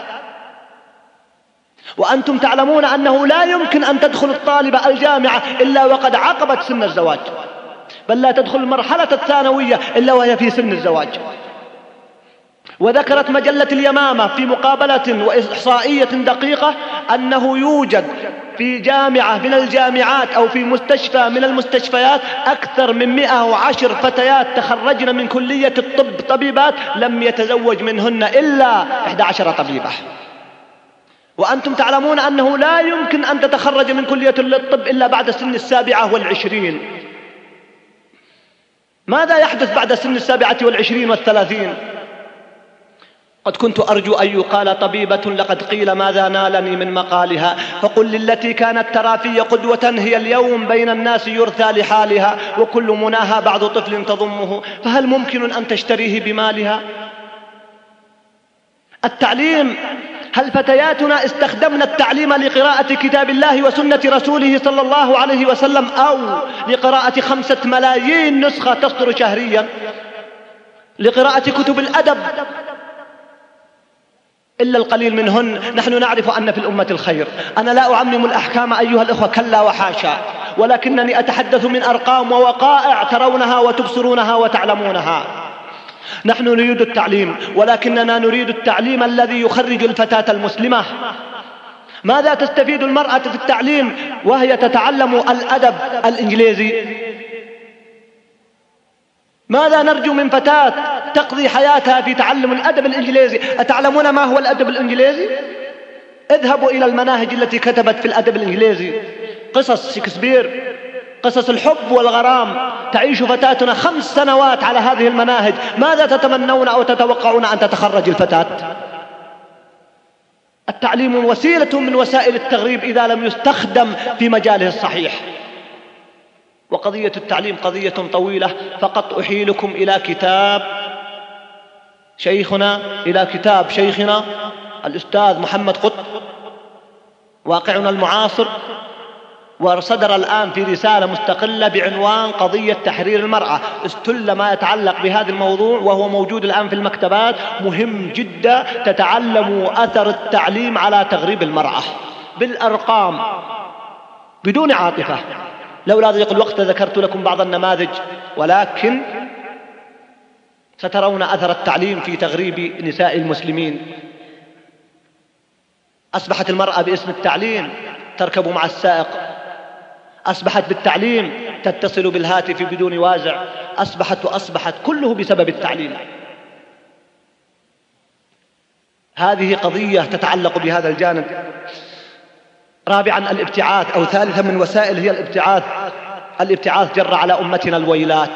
وأنتم تعلمون أنه لا يمكن أن تدخل الطالبة الجامعة إلا وقد عقبت سن الزواج، بل لا تدخل المرحلة الثانوية إلا وهي في سن الزواج. وذكرت مجلة اليمامة في مقابلة وإحصائية دقيقة أنه يوجد في جامعة من الجامعات أو في مستشفى من المستشفيات أكثر من 110 فتيات تخرجن من كلية الطب طبيبات لم يتزوج منهن إلا 11 طبيبة. وأنتم تعلمون أنه لا يمكن أن تتخرج من كلية الطب إلا بعد سن 27. ماذا يحدث بعد سن 27 و30؟ قد كنت أرجو أن يقال طبيبة لقد قيل ماذا نالني من مقالها، فقل للتي كانت ترى في قدوة هي اليوم بين الناس يرثى لحالها، وكل مناها بعض طفل تضمه، فهل ممكن أن تشتريه بمالها؟ التعليم، هل فتياتنا استخدمنا التعليم لقراءة كتاب الله وسنة رسوله صلى الله عليه وسلم أو لقراءة 5 ملايين نسخة تصدر شهريا، لقراءة كتب الأدب؟ إلا القليل منهن. نحن نعرف أن في الأمة الخير. أنا لا أعمم الأحكام أيها الأخوة، كلا وحاشا، ولكنني أتحدث من أرقام ووقائع ترونها وتبصرونها وتعلمونها. نحن نريد التعليم، ولكننا نريد التعليم الذي يخرج الفتاة المسلمة. ماذا تستفيد المرأة في التعليم وهي تتعلم الأدب الإنجليزي؟ ماذا نرجو من فتاة تقضي حياتها في تعلم الأدب الإنجليزي؟ أتعلمون ما هو الأدب الإنجليزي؟ اذهبوا إلى المناهج التي كتبت في الأدب الإنجليزي، قصص شكسبير، قصص الحب والغرام. تعيش فتاتنا 5 سنوات على هذه المناهج. ماذا تتمنون أو تتوقعون أن تتخرج الفتاة؟ التعليم وسيلة من وسائل التغريب إذا لم يستخدم في مجاله الصحيح. وقضية التعليم قضية طويلة، فقط أحيلكم إلى كتاب شيخنا الأستاذ محمد قطب، واقعنا المعاصر، وصدر الآن في رسالة مستقلة بعنوان قضية تحرير المرأة. استل ما يتعلق بهذا الموضوع وهو موجود الآن في المكتبات. مهم جدا تتعلموا أثر التعليم على تغريب المرأة بالأرقام بدون عاطفة. لولا ضيق الوقت ذكرت لكم بعض النماذج، ولكن سترون أثر التعليم في تغريب نساء المسلمين. أصبحت المرأة باسم التعليم تركب مع السائق، أصبحت بالتعليم تتصل بالهاتف بدون وازع، أصبحت كله بسبب التعليم. هذه قضية تتعلق بهذا الجانب. رابعا الابتعاث، أو ثالثا من وسائل هي الابتعاث جر على أمتنا الويلات.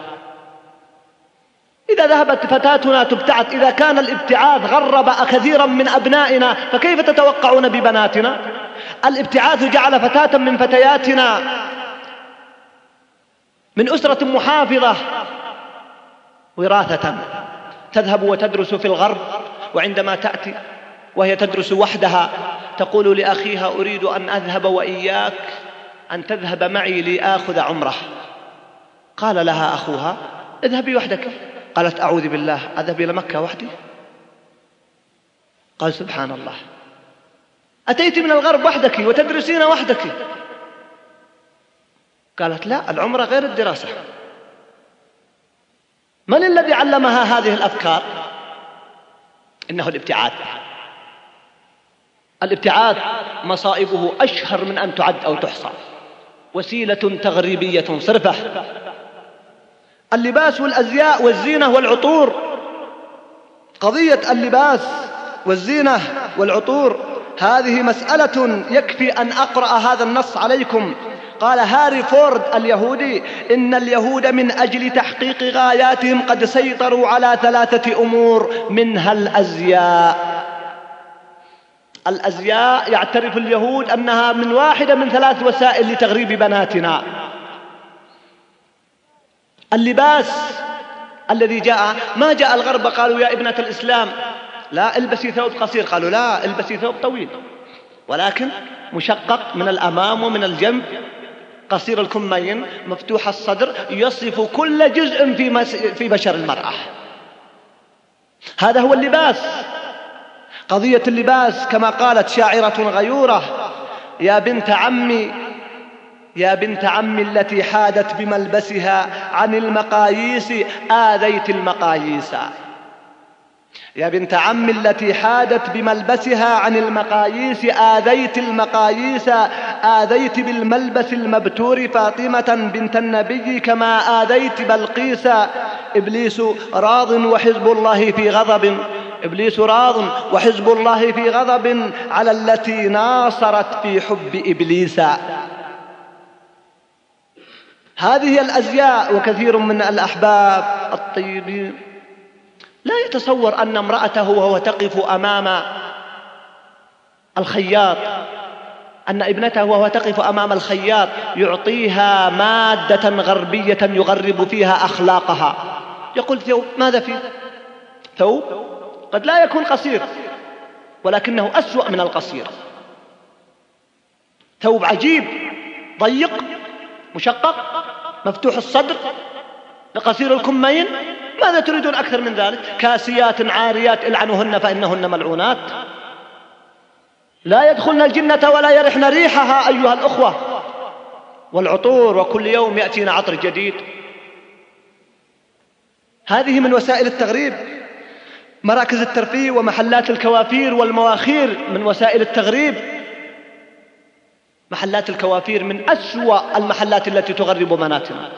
إذا ذهبت فتاتنا تبتعث، إذا كان الابتعاث غرب كثيرا من أبنائنا، فكيف تتوقعون ببناتنا؟ الابتعاث جعل فتاة من فتياتنا من أسرة محافظة وراثة تذهب وتدرس في الغرب، وعندما تأتي وهي تدرس وحدها تقول لأخيها أريد أن أذهب وإياك أن تذهب معي لآخذ عمره. قال لها أخوها اذهبي وحدك. قالت أعوذ بالله، أذهب إلى مكة وحدي؟ قال سبحان الله، أتيت من الغرب وحدك وتدرسين وحدك. قالت لا، العمرة غير الدراسة. من الذي علمها هذه الأفكار؟ إنه الابتعاث. الابتعاث مصائبه أشهر من أن تعد أو تحصى، وسيلة تغريبية صرفة. اللباس والأزياء والزينة والعطور. قضية اللباس والزينة والعطور هذه مسألة يكفي أن أقرأ هذا النص عليكم. قال هاري فورد اليهودي: إن اليهود من أجل تحقيق غاياتهم قد سيطروا على 3 أمور، منها الأزياء. الأزياء يعترف اليهود أنها من واحدة من 3 وسائل لتغريب بناتنا. اللباس الذي جاء، ما جاء الغرب قالوا يا ابنة الإسلام لا البسي ثوب قصير، قالوا لا البسي ثوب طويل، ولكن مشقق من الأمام ومن الجنب، قصير الكمين، مفتوح الصدر، يصف كل جزء في بشر المرأة. هذا هو اللباس. قضية اللباس كما قالت شاعرة غيورة: يا بنت عمي يا بنت عمي التي حادت بملبسها عن المقاييس آذيت المقاييس. يا بنت عمي التي حادت بملبسها عن المقاييس آذيت المقاييس، آذيت بالملبس المبتور فاطمة بنت النبي كما آذيت بلقيس. إبليس راض وحزب الله في غضب، إبليس راض وحزب الله في غضب على التي ناصرت في حب إبليس. هذه الأزياء. وكثير من الأحباب الطيبين لا يتصور أن امرأته وهو تقف أمام الخياط، أن ابنته وهو تقف أمام الخياط يعطيها مادة غربية يغرب فيها أخلاقها. يقول ثوب، ماذا فيه؟ ثوب قد لا يكون قصير ولكنه أسوأ من القصير. ثوب عجيب، ضيق، مشقق، مفتوح الصدر، لقصير الكمين. ماذا تريدون أكثر من ذلك؟ كاسيات عاريات العنوهن فإنهن ملعونات، لا يدخلن الجنة ولا يرحن ريحها أيها الأخوة. والعطور، وكل يوم يأتينا عطر جديد. هذه من وسائل التغريب. مراكز الترفيه ومحلات الكوافير والمواخير من وسائل التغريب. محلات الكوافير من أسوأ المحلات التي تغرب بناتنا.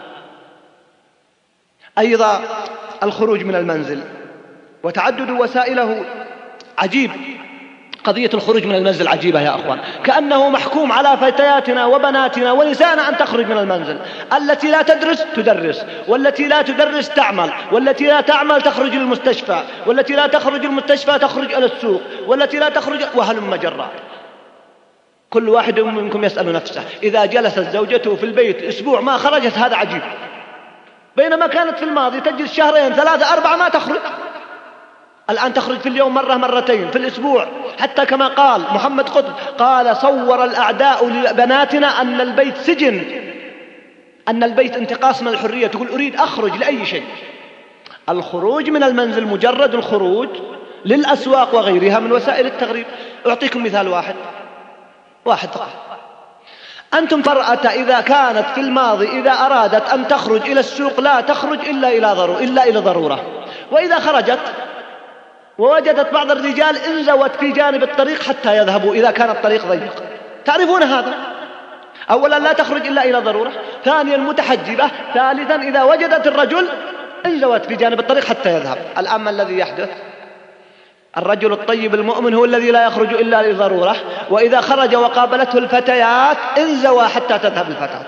أيضا الخروج من المنزل وتعدد وسائله عجيب. قضية الخروج من المنزل عجيبة يا أخوان، كأنه محكوم على فتياتنا وبناتنا ونسائنا أن تخرج من المنزل. التي لا تدرس تدرس، والتي لا تدرس تعمل، والتي لا تعمل تخرج للمستشفى، والتي لا تخرج المستشفى تخرج إلى السوق، والتي لا تخرج، وهلم جرا. كل واحد منكم يسأل نفسه: إذا جلست زوجته في البيت أسبوع ما خرجت هذا عجيب، بينما كانت في الماضي تجلس 2 3 4 ما تخرج. الآن تخرج في اليوم مرة مرتين في الأسبوع. حتى كما قال محمد قطب، قال: صور الأعداء لبناتنا أن البيت سجن، أن البيت انتقاص من الحرية. تقول أريد أخرج لأي شيء. الخروج من المنزل مجرد الخروج للأسواق وغيرها من وسائل التغريب. أعطيكم مثال واحد فقط. أنتم فرأت إذا كانت في الماضي إذا أرادت أن تخرج إلى السوق لا تخرج إلا إلى ضرورة، وإذا خرجت ووجدت بعض الرجال انزوت في جانب الطريق حتى يذهبوا إذا كان الطريق ضيق. تعرفون هذا؟ أولا لا تخرج إلا إلى ضرورة، ثانيا متحجبة، ثالثا إذا وجدت الرجل انزوت في جانب الطريق حتى يذهب. الآن ما الذي يحدث؟ الرجل الطيب المؤمن هو الذي لا يخرج إلا لضرورة، وإذا خرج وقابلته الفتيات انزوى حتى تذهب الفتاة.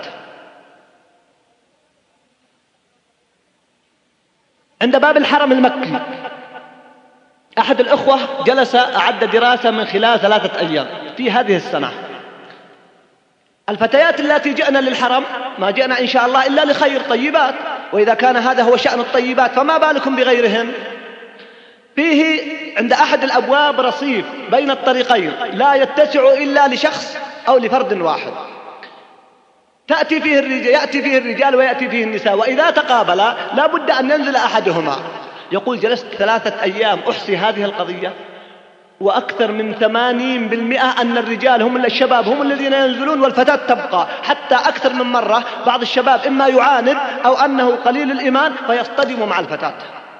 عند باب الحرم المكي أحد الأخوة جلس أعد دراسة من خلال 3 أيام في هذه السنة. الفتيات التي جئنا للحرم ما جئنا إن شاء الله إلا لخير، طيبات، وإذا كان هذا هو شأن الطيبات فما بالكم بغيرهن. فيه عند أحد الأبواب رصيف بين الطريقين لا يتسع إلا لشخص أو لفرد واحد. يأتي فيه الرجال ويأتي فيه النساء، وإذا تقابلا لا بد أن ينزل أحدهما. يقول: جلست 3 أيام أحصي هذه القضية، وأكثر من 80% أن الرجال هم الشباب هم الذين ينزلون والفتاة تبقى. حتى أكثر من مرة بعض الشباب إما يعاند أو أنه قليل الإيمان فيصطدم مع الفتاة.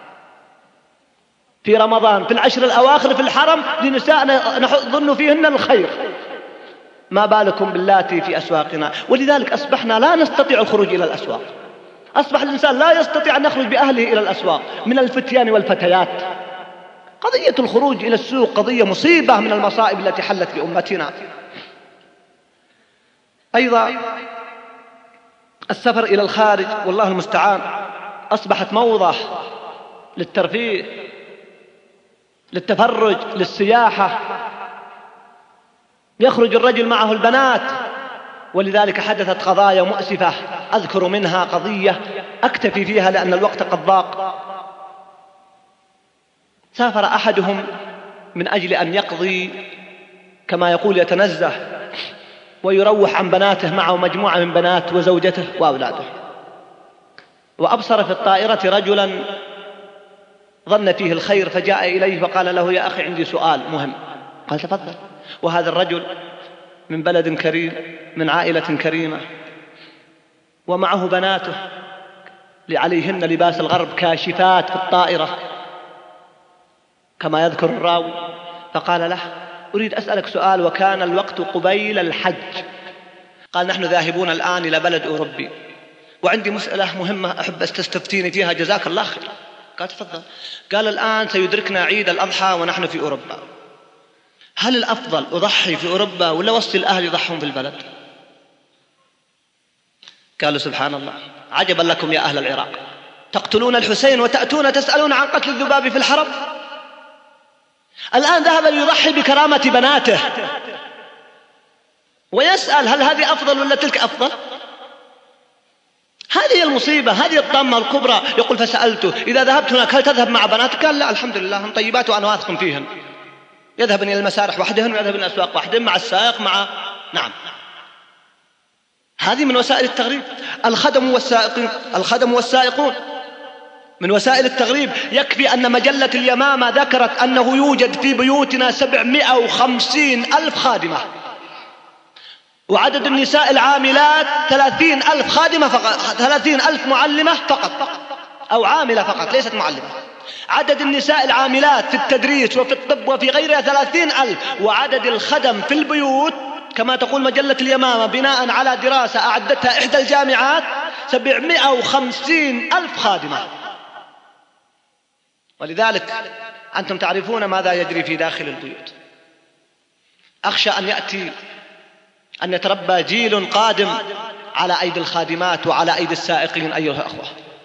في رمضان في ال10 الأواخر في الحرم لنساء نظن فيهن الخير، ما بالكم باللاتي في أسواقنا. ولذلك أصبحنا لا نستطيع الخروج إلى الأسواق. أصبح الإنسان لا يستطيع أن يخرج بأهله إلى الأسواق من الفتيان والفتيات. قضية الخروج إلى السوق قضية مصيبة من المصائب التي حلت بأمتنا. أيضا السفر إلى الخارج والله المستعان أصبحت موضة للترفيه، للتفرج، للسياحة. يخرج الرجل معه البنات، ولذلك حدثت قضايا مؤسفة أذكر منها قضية أكتفي فيها لأن الوقت قد ضاق. سافر أحدهم من أجل أن يقضي كما يقول يتنزه ويروح عن بناته معه مجموعة من بنات وزوجته وأولاده، وأبصر في الطائرة رجلا ظن فيه الخير فجاء إليه وقال له: يا أخي عندي سؤال مهم. قال: تفضل. وهذا الرجل من بلد كريم من عائلة كريمة ومعه بناته عليهن لباس الغرب كاشفات في الطائرة كما يذكر الراوي. فقال له: أريد أسألك سؤال وكان الوقت قبيل الحج. قال: نحن ذاهبون الآن إلى بلد أوروبي وعندي مسألة مهمة أحب تستفتيني فيها جزاك الله خير. قال: تفضل. قال: الآن سيدركنا عيد الأضحى ونحن في أوروبا، هل الأفضل أضحي في أوروبا ولا وصي الأهل يضحون في البلد؟ قالوا: سبحان الله، عجبا لكم يا أهل العراق، تقتلون الحسين وتأتون تسألون عن قتل الذباب في الحرم. الآن ذهب ليضحي بكرامة بناته ويسأل هل هذه أفضل ولا تلك أفضل؟ هذه المصيبة، هذه الطامة الكبرى. يقول: فسألته: إذا ذهبت هناك هل تذهب مع بناتك؟ قال: لا الحمد لله، هم طيبات وأنا واثق فيهن، يذهبن إلى المسارح وحدهن ويذهبن إلى الأسواق وحدهن مع السائق مع نعم. هذه من وسائل التغريب. الخدم والسائقون من وسائل التغريب. يكفي أن مجلة اليمامة ذكرت أنه يوجد في بيوتنا 750,000 خادمة، وعدد النساء العاملات 30,000 خادمة فقط، 30,000 معلمة فقط أو عاملة فقط ليست معلمة. عدد النساء العاملات في التدريس وفي الطب وفي غيرها 30,000، وعدد الخدم في البيوت كما تقول مجلة اليمامة بناء على دراسة أعدتها إحدى الجامعات 750,000 خادمة. ولذلك أنتم تعرفون ماذا يجري في داخل البيوت. أخشى أن يتربى جيل قادم على أيدي الخادمات وعلى أيدي السائقين أيها الأخوة.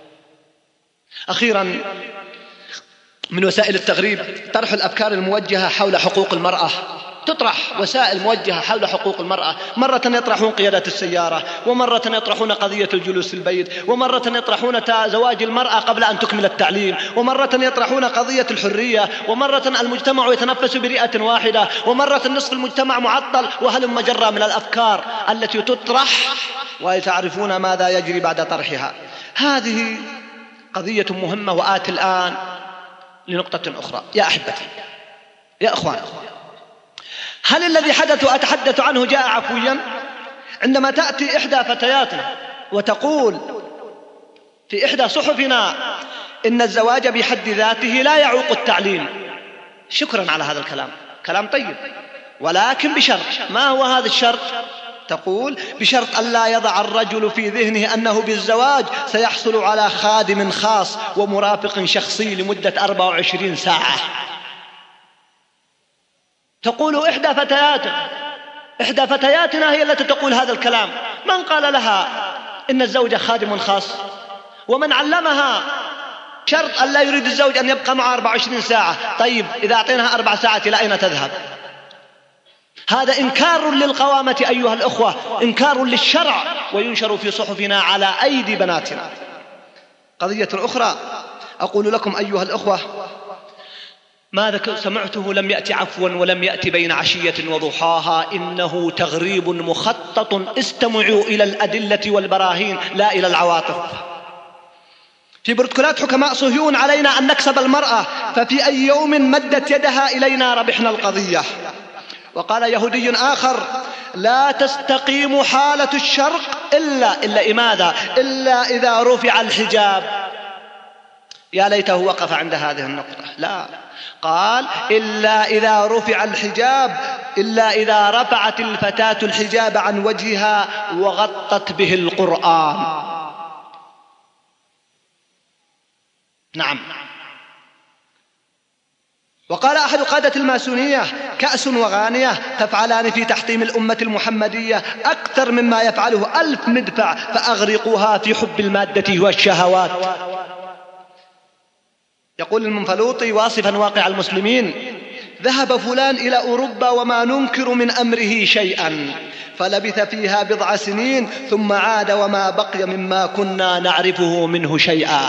أخيرا من وسائل التغريب طرح الأفكار الموجهة حول حقوق المرأة. تطرح وسائل موجهة حول حقوق المرأة، مرة يطرحون قيادة السيارة، ومرة يطرحون قضية الجلوس في البيت، ومرة يطرحون زواج المرأة قبل أن تكمل التعليم، ومرة يطرحون قضية الحرية، ومرة المجتمع يتنفس برئة واحدة، ومرة نصف المجتمع معطل، وهلم مجرة من الأفكار التي تطرح ويتعرفون ماذا يجري بعد طرحها. هذه قضية مهمة. وآتي الآن لنقطة أخرى. يا أحبتي، يا أخوان، هل الذي حدث وأتحدث عنه جاء عفويا؟ عندما تأتي إحدى فتياتنا وتقول في إحدى صحفنا إن الزواج بحد ذاته لا يعوق التعليم، شكرا على هذا الكلام، كلام طيب، ولكن بشرط. ما هو هذا الشرط؟ تقول: بشرط ألا يضع الرجل في ذهنه أنه بالزواج سيحصل على خادم خاص ومرافق شخصي لمدة 24 ساعة. تقول إحدى فتياتنا هي التي تقول هذا الكلام. من قال لها إن الزوج خادم خاص؟ ومن علمها شرط ألا يريد الزوج أن يبقى معه 24 ساعة؟ طيب إذا أعطيناها 4 ساعات إلى أين تذهب؟ هذا إنكار للقوامة أيها الأخوة، إنكار للشرع، وينشر في صحفنا على أيدي بناتنا. قضية أخرى أقول لكم أيها الأخوة، ما سمعته لم يأتي عفوا ولم يأتي بين عشية وضحاها، إنه تغريب مخطط. استمعوا إلى الأدلة والبراهين لا إلى العواطف. في بروتوكولات حكماء صهيون علينا أن نكسب المرأة، ففي أي يوم مدت يدها إلينا ربحنا القضية. وقال يهودي آخر: لا تستقيم حالة الشرق إلا إذا رفع الحجاب. يا ليته وقف عند هذه النقطة. لا، قال: إلا إذا رفع الحجاب، إلا إذا رفعت الفتاة الحجاب عن وجهها وغطت به القرآن. نعم. وقال أحد قادة الماسونية: كأس وغانية تفعلان في تحطيم الأمة المحمدية أكثر مما يفعله 1000 مدفع، فأغرقوها في حب المادة والشهوات. يقول المنفلوطي واصفا واقع المسلمين: ذهب فلان إلى أوروبا وما ننكر من أمره شيئا، فلبث فيها 10 سنين ثم عاد وما بقي مما كنا نعرفه منه شيئا.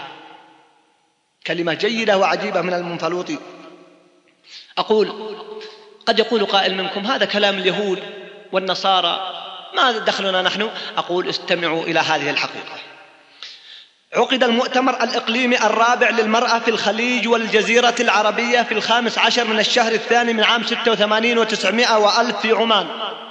كلمة جيدة وعجيبة من المنفلوطي. أقول: قد يقول قائل منكم: هذا كلام اليهود والنصارى، ما دخلنا نحن؟ أقول: استمعوا إلى هذه الحقيقة. عقد المؤتمر الإقليمي الرابع للمرأة في الخليج والجزيرة العربية في 15 من الشهر الثاني من عام 86 و900 وألف في عمان،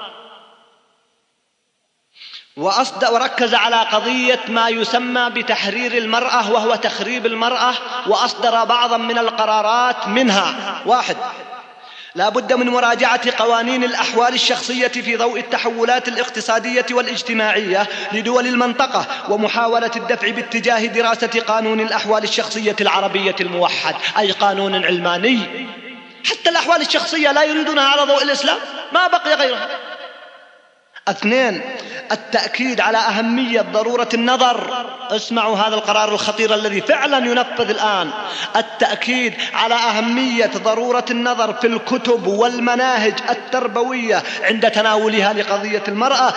وركز على قضية ما يسمى بتحرير المرأة وهو تخريب المرأة، وأصدر بعضا من القرارات، منها: 1. لا بد من مراجعة قوانين الأحوال الشخصية في ضوء التحولات الاقتصادية والاجتماعية لدول المنطقة، ومحاولة الدفع باتجاه دراسة قانون الأحوال الشخصية العربية الموحد، أي قانون علماني. حتى الأحوال الشخصية لا يريدونها على ضوء الإسلام، ما بقي غيرها. 2. التأكيد على أهمية ضرورة النظر. اسمعوا هذا القرار الخطير الذي فعلا ينفذ الآن. التأكيد على أهمية ضرورة النظر في الكتب والمناهج التربوية عند تناولها لقضية المرأة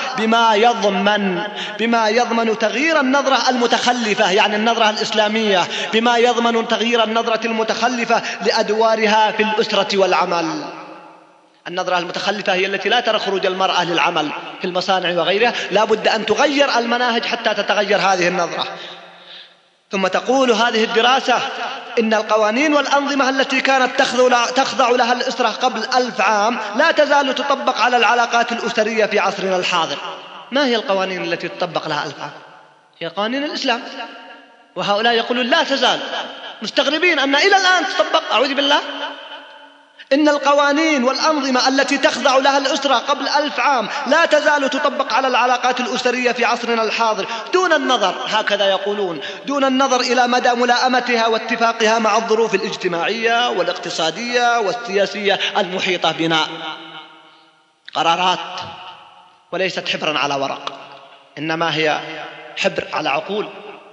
بما يضمن تغيير النظرة المتخلفة، يعني النظرة الإسلامية، بما يضمن تغيير النظرة المتخلفة لأدوارها في الأسرة والعمل. النظرة المتخلفة هي التي لا ترى خروج المرأة للعمل في المصانع وغيرها، لا بد أن تغير المناهج حتى تتغير هذه النظرة. ثم تقول هذه الدراسة إن القوانين والأنظمة التي كانت تخضع لها الأسرة قبل 1000 عام لا تزال تطبق على العلاقات الأسرية في عصرنا الحاضر. ما هي القوانين التي تطبق لها 1000 عام؟ هي قوانين الإسلام، وهؤلاء يقولون لا تزال، مستغربين أن إلى الآن تطبق. أعوذ بالله. إن القوانين والأنظمة التي تخضع لها الأسرة قبل 1000 عام لا تزال تطبق على العلاقات الأسرية في عصرنا الحاضر، دون النظر، هكذا يقولون، دون النظر إلى مدى ملائمتها واتفاقها مع الظروف الاجتماعية والاقتصادية والسياسية المحيطة بنا. قرارات وليست حبرا على ورق، إنما هي حبر على عقول.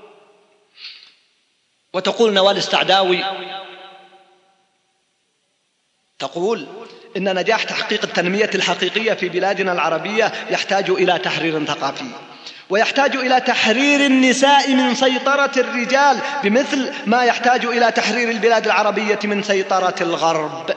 وتقول نوال السعداوي، تقول إن نجاح تحقيق التنمية الحقيقية في بلادنا العربية يحتاج إلى تحرير ثقافي، ويحتاج إلى تحرير النساء من سيطرة الرجال، بمثل ما يحتاج إلى تحرير البلاد العربية من سيطرة الغرب.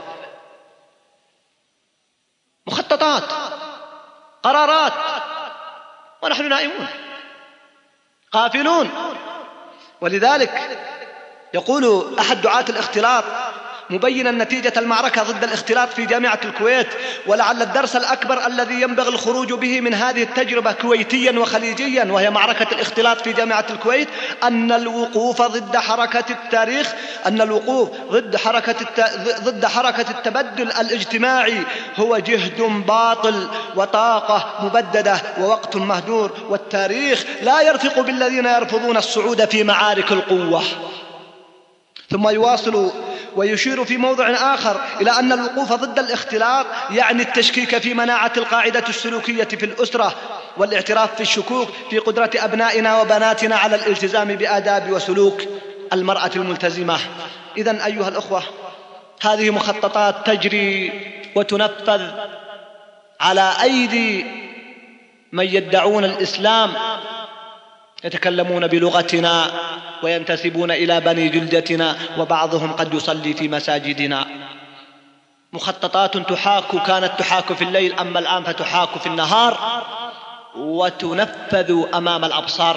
مخططات، قرارات، ونحن نائمون غافلون. ولذلك يقول أحد دعاة الاختلاط مبينا نتيجة المعركة ضد الاختلاط في جامعة الكويت: ولعل الدرس الأكبر الذي ينبغي الخروج به من هذه التجربة كويتيا وخليجيا، وهي معركة الاختلاط في جامعة الكويت، أن الوقوف ضد حركة التاريخ، أن الوقوف ضد حركة التبدل الاجتماعي هو جهد باطل وطاقة مبددة ووقت مهدور، والتاريخ لا يرفق بالذين يرفضون الصعود في معارك القوة. ثم يواصل ويشير في موضع آخر إلى أن الوقوف ضد الاختلاط يعني التشكيك في مناعة القاعدة السلوكية في الأسرة، والاعتراف في الشكوك في قدرة أبنائنا وبناتنا على الالتزام بآداب وسلوك المرأة الملتزمة. إذن أيها الأخوة، هذه مخططات تجري وتنفذ على أيدي من يدعون الإسلام، يتكلمون بلغتنا وينتسبون إلى بني جلدتنا، وبعضهم قد يصلي في مساجدنا. مخططات كانت تحاك في الليل، أما الآن فتحاك في النهار وتنفذ أمام الأبصار.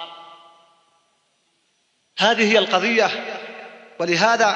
هذه هي القضية. ولهذا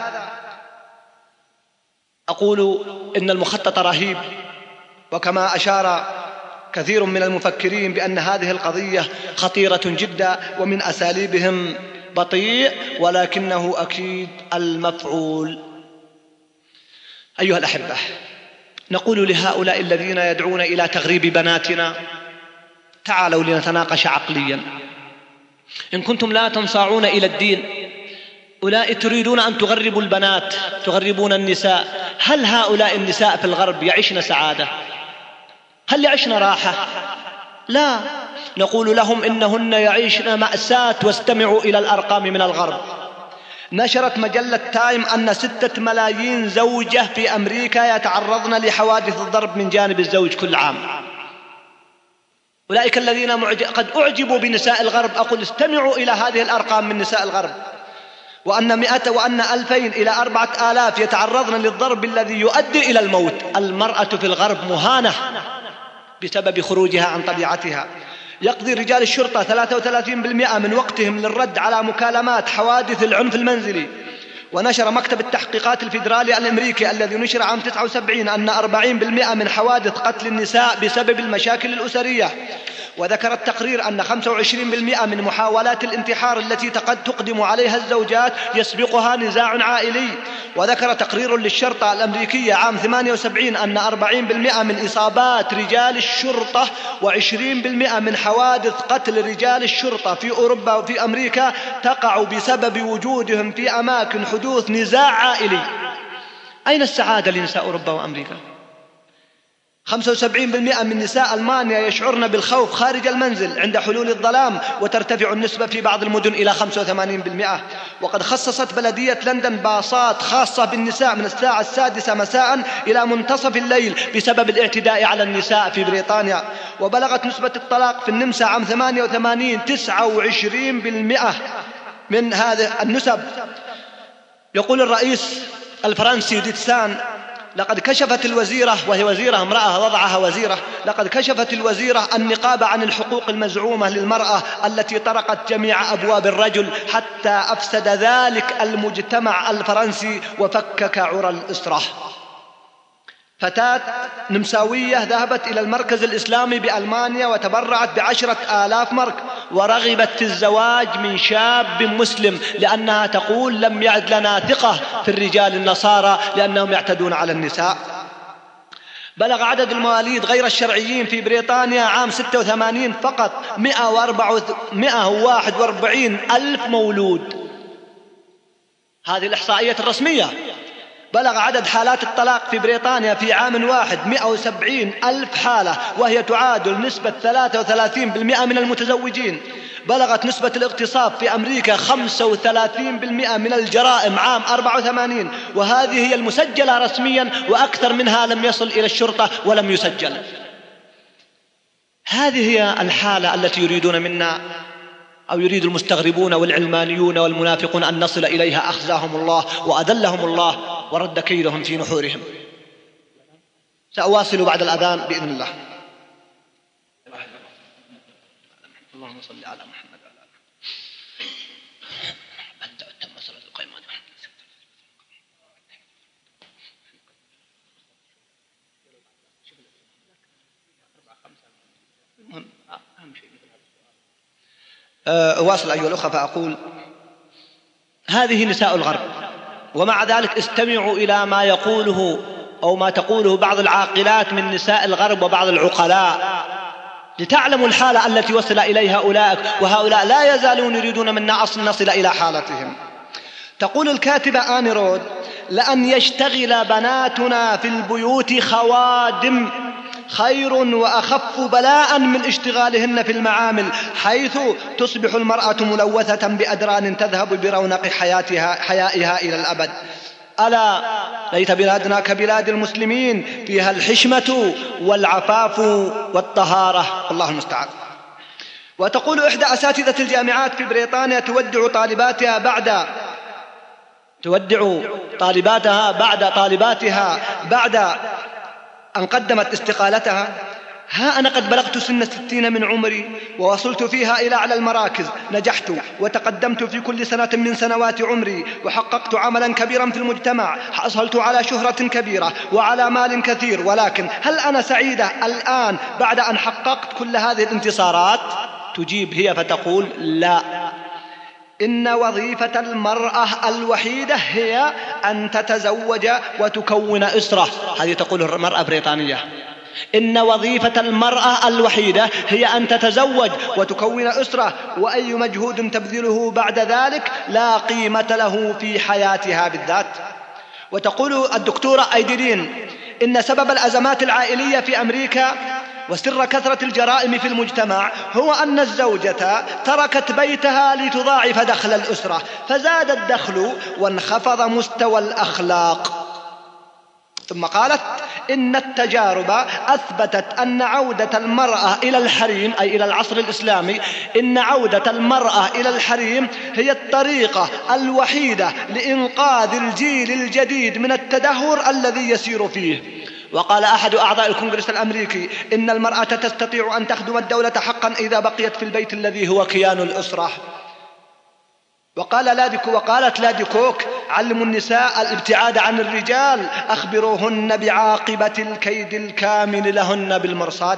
أقول إن المخطط رهيب، وكما أشار كثير من المفكرين بأن هذه القضية خطيرة جدا، ومن أساليبهم بطيء ولكنه أكيد المفعول. أيها الأحبة، نقول لهؤلاء الذين يدعون إلى تغريب بناتنا: تعالوا لنتناقش عقليا. إن كنتم لا تنصاعون إلى الدين أولئك تريدون أن تغربوا البنات، تغربون النساء. هل هؤلاء النساء في الغرب يعيشن سعادة؟ هل يعيشن راحة؟ لا، نقول لهم إنهن يعيشن مأساة. واستمعوا إلى الأرقام من الغرب. نشرت مجلة تايم أن 6 ملايين زوجة في أمريكا يتعرضن لحوادث الضرب من جانب الزوج كل عام. أولئك الذين قد أعجبوا بنساء الغرب، أقول استمعوا إلى هذه الأرقام من نساء الغرب، وأن 2000 إلى 4000 يتعرضن للضرب الذي يؤدي إلى الموت. المرأة في الغرب مهانة بسبب خروجها عن طبيعتها. يقضي رجال الشرطة 33% من وقتهم للرد على مكالمات حوادث العنف المنزلي. ونشر مكتب التحقيقات الفيدرالي الأمريكي الذي نشر عام 79 أن 40% من حوادث قتل النساء بسبب المشاكل الأسرية. وذكر التقرير أن 25% من محاولات الانتحار التي قد تقدم عليها الزوجات يسبقها نزاع عائلي. وذكر تقرير للشرطة الأمريكية عام 78 أن 40% من إصابات رجال الشرطة و20% من حوادث قتل رجال الشرطة في أوروبا وفي أمريكا تقع بسبب وجودهم في أماكن حدوث نزاع عائلي. أين السعادة لنساء أوروبا وأمريكا؟ 75% من نساء ألمانيا يشعرن بالخوف خارج المنزل عند حلول الظلام، وترتفع النسبة في بعض المدن إلى 85%. وقد خصصت بلدية لندن باصات خاصة بالنساء من الساعة 6 مساء إلى منتصف الليل بسبب الاعتداء على النساء في بريطانيا. وبلغت نسبة الطلاق في النمسا عام 88 29% من هذه النسب. يقول الرئيس الفرنسي ديتسان: لقد كشفت الوزيرة، وهي وزيرة امرأة وضعها وزيرة، لقد كشفت الوزيرة النقاب عن الحقوق المزعومة للمرأة التي طرقت جميع أبواب الرجل حتى أفسد ذلك المجتمع الفرنسي وفكك عرى الإسرة. فتاة نمساوية ذهبت إلى المركز الإسلامي بألمانيا وتبرعت ب10,000 مرك، ورغبت في الزواج من شاب مسلم لأنها تقول: لم يعد لنا ثقة في الرجال النصارى لأنهم يعتدون على النساء. بلغ عدد المواليد غير الشرعيين في بريطانيا عام 86 فقط 141,000 مولود. هذه الإحصائية الرسمية. بلغ عدد حالات الطلاق في بريطانيا في عام واحد 170,000 حالة، وهي تعادل نسبة 33% من المتزوجين. بلغت نسبة الاغتصاب في أمريكا 35% من الجرائم عام 84، وهذه هي المسجلة رسميا، وأكثر منها لم يصل إلى الشرطة ولم يسجل. هذه هي الحالة التي يريدون منا، أو يريد المستغربون والعلمانيون والمنافقون أن نصل إليها. أخزاهم الله وأذلهم الله ورد كيدهم في نحورهم. سأواصل بعد الأذان بإذن الله. اللهم صل على محمد وعلى آله. أنت أتم صلاة القيام. أواصل أيها الأخوة فأقول: هذه نساء الغرب، ومع ذلك استمعوا إلى ما يقوله أو ما تقوله بعض العاقلات من نساء الغرب وبعض العقلاء لتعلموا الحالة التي وصل إليها أولئك، وهؤلاء لا يزالون يريدون منا أصل نصل إلى حالتهم. تقول الكاتبة آني رود: لأن يشتغل بناتنا في البيوت خوادم خير وأخف بلاء من اشتغالهن في المعامل، حيث تصبح المرأة ملوثة بأدران تذهب برونق حيائها إلى الأبد. ألا ليت بلادنا كبلاد المسلمين فيها الحشمة والعفاف والطهارة، الله المستعان. وتقول إحدى أساتذة الجامعات في بريطانيا تودع طالباتها بعد أن قدمت استقالتها: ها أنا قد بلغت سن 60 من عمري ووصلت فيها إلى أعلى المراكز، نجحت وتقدمت في كل سنة من سنوات عمري، وحققت عملا كبيرا في المجتمع، حصلت على شهرة كبيرة وعلى مال كثير، ولكن هل أنا سعيدة الآن بعد أن حققت كل هذه الانتصارات؟ تجيب هي فتقول: لا، إن وظيفة المرأة الوحيدة هي أن تتزوج وتكون أسرة. هذه تقول المرأة بريطانية. إن وظيفة المرأة الوحيدة هي أن تتزوج وتكون أسرة، وأي مجهود تبذله بعد ذلك لا قيمة له في حياتها بالذات. وتقول الدكتورة أيدرين إن سبب الأزمات العائلية في أمريكا وسر كثرة الجرائم في المجتمع هو أن الزوجة تركت بيتها لتضاعف دخل الأسرة، فزاد الدخل وانخفض مستوى الأخلاق. ثم قالت إن التجارب أثبتت أن عودة المرأة إلى الحريم، أي إلى العصر الإسلامي، إن عودة المرأة إلى الحريم هي الطريقة الوحيدة لإنقاذ الجيل الجديد من التدهور الذي يسير فيه. وقال أحد أعضاء الكونغرس الأمريكي إن المرأة تستطيع أن تخدم الدولة حقا إذا بقيت في البيت الذي هو كيان الأسرة. وقالت لادي كوك علموا النساء الابتعاد عن الرجال، أخبروهن بعاقبة الكيد الكامن لهن بالمرصاد.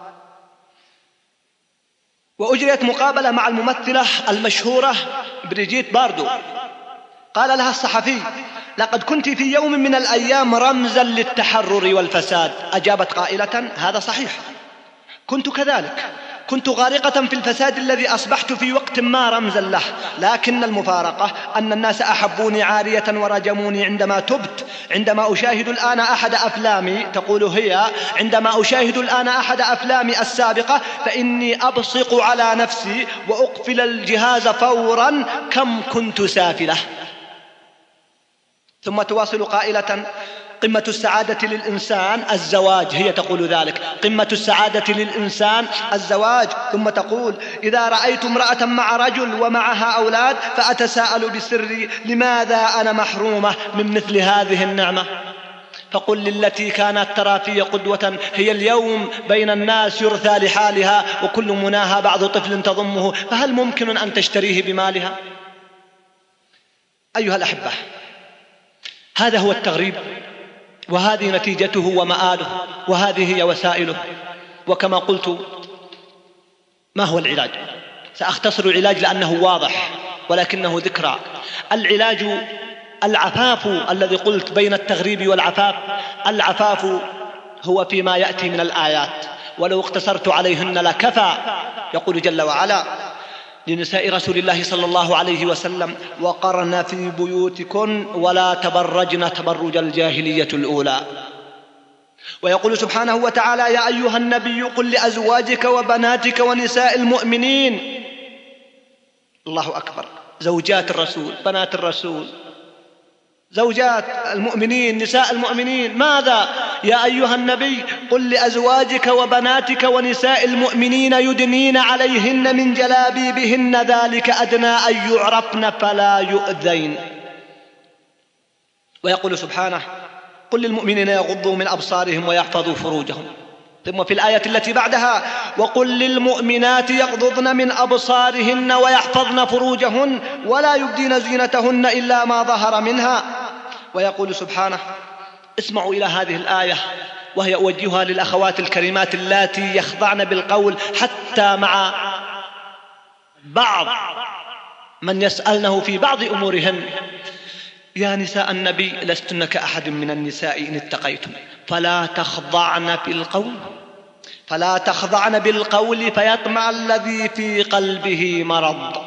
وأجريت مقابلة مع الممثلة المشهورة بريجيت باردو. قال لها الصحفي لقد كنت في يوم من الأيام رمزا للتحرر والفساد. أجابت قائلة هذا صحيح، كنت كذلك، كنت غارقة في الفساد الذي أصبحت في وقت ما رمزا له، لكن المفارقة أن الناس أحبوني عارية ورجموني عندما تبت. عندما أشاهد الآن أحد أفلامي، تقول هي، عندما أشاهد الآن أحد أفلامي السابقة فإني أبصق على نفسي وأقفل الجهاز فورا، كم كنت سافلة. ثم تواصل قائلة قمة السعادة للإنسان الزواج، هي تقول ذلك، قمة السعادة للإنسان الزواج. ثم تقول إذا رأيت امرأة مع رجل ومعها أولاد فأتساءل بسري لماذا أنا محرومة من مثل هذه النعمة. فقل للتي كانت ترى في قدوة هي اليوم بين الناس يرثى لحالها، وكل مناها بعض طفل تضمه، فهل ممكن أن تشتريه بمالها؟ أيها الأحبة، هذا هو التغريب، وهذه نتيجته ومآله، وهذه هي وسائله. وكما قلت، ما هو العلاج؟ سأختصر العلاج لأنه واضح ولكنه ذكرى. العلاج العفاف الذي قلت بين التغريب والعفاف. العفاف هو فيما يأتي من الآيات، ولو اقتصرت عليهن لكفى. يقول جل وعلا لنساء رسول الله صلى الله عليه وسلم وقرن في بيوتكن ولا تبرجن تبرج الجاهلية الأولى. ويقول سبحانه وتعالى يا أيها النبي قل لأزواجك وبناتك ونساء المؤمنين. الله أكبر، زوجات الرسول، بنات الرسول، زوجات المؤمنين، نساء المؤمنين. ماذا؟ يا أيها النبي قل لأزواجك وبناتك ونساء المؤمنين يدنين عليهن من جلابيبهن ذلك أدنى أن يعرفن فلا يؤذين. ويقول سبحانه قل للمؤمنين يغضوا من أبصارهم ويحفظوا فروجهم. ثم في الآية التي بعدها وقل للمؤمنات يغضضن من أبصارهن ويحفظن فروجهن ولا يبدين زينتهن إلا ما ظهر منها. ويقول سبحانه اسمعوا إلى هذه الآية وهي أوجهها للأخوات الكريمات اللاتي يخضعن بالقول حتى مع بعض من يسألنه في بعض أمورهن. يا نساء النبي لستن كأحد من النساء إن اتقيتم فلا تخضعن بالقول فيطمع الذي في قلبه مرض.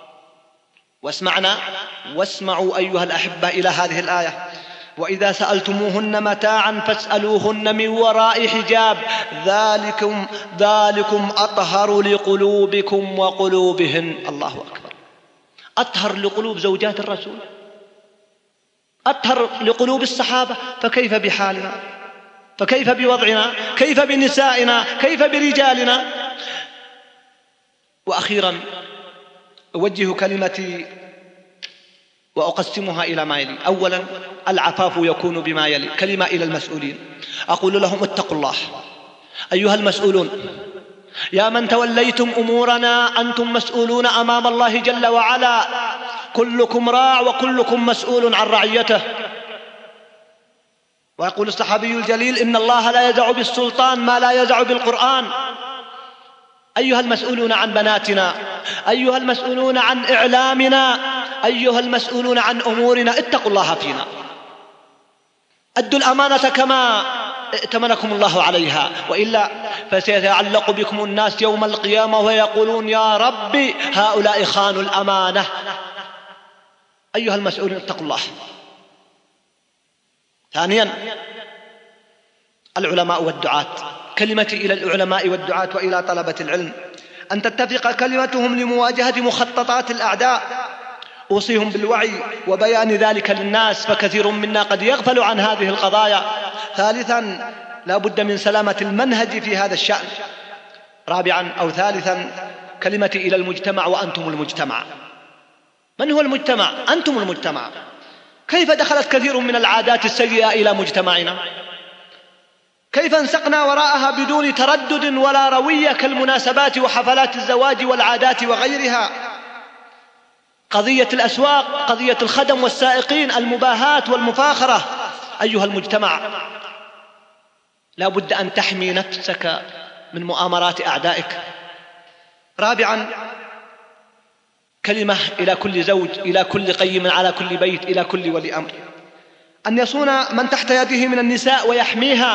واسمعوا أيها الأحبة إلى هذه الآية وإذا سألتموهن متاعا فاسألوهن من وراء حجاب ذلكم أطهر لقلوبكم وقلوبهن. الله أكبر، أطهر لقلوب زوجات الرسول، أطهر لقلوب الصحابة، فكيف بحالنا؟ فكيف بوضعنا؟ كيف بنسائنا؟ كيف برجالنا؟ وأخيرا أوجه كلمتي وأقسمها إلى ما يلي. أولا العفاف يكون بما يلي. كلمة إلى المسؤولين، أقول لهم اتقوا الله أيها المسؤولون، يا من توليتم أمورنا أنتم مسؤولون أمام الله جل وعلا، كلكم راع وكلكم مسؤول عن رعيته. ويقول الصحابي الجليل إن الله لا يزع بالسلطان ما لا يزع بالقرآن. أيها المسؤولون عن بناتنا، أيها المسؤولون عن إعلامنا، أيها المسؤولون عن أمورنا، اتقوا الله فينا، أدوا الأمانة كما ائتمنكم الله عليها، وإلا فسيتعلق بكم الناس يوم القيامة ويقولون يا ربي هؤلاء خانوا الأمانة. أيها المسؤولين اتقوا الله. ثانيا العلماء والدعاة، كلمتي إلى العلماء والدعاة وإلى طلبة العلم أن تتفق كلمتهم لمواجهة مخططات الأعداء. أوصيهم بالوعي وبيان ذلك للناس، فكثير منا قد يغفل عن هذه القضايا. ثالثا لا بد من سلامة المنهج في هذا الشأن. رابعا أو ثالثا كلمتي إلى المجتمع وأنتم المجتمع. من هو المجتمع؟ أنتم المجتمع. كيف دخلت كثير من العادات السيئة إلى مجتمعنا؟ كيف انسقنا وراءها بدون تردد ولا روية كالمناسبات وحفلات الزواج والعادات وغيرها؟ قضية الأسواق، قضية الخدم والسائقين، المباهات والمفاخرة. أيها المجتمع لا بد أن تحمي نفسك من مؤامرات أعدائك. رابعا كلمة إلى كل زوج، إلى كل قيم على كل بيت، إلى كل ولي أمر، أن يصون من تحت يده من النساء ويحميها،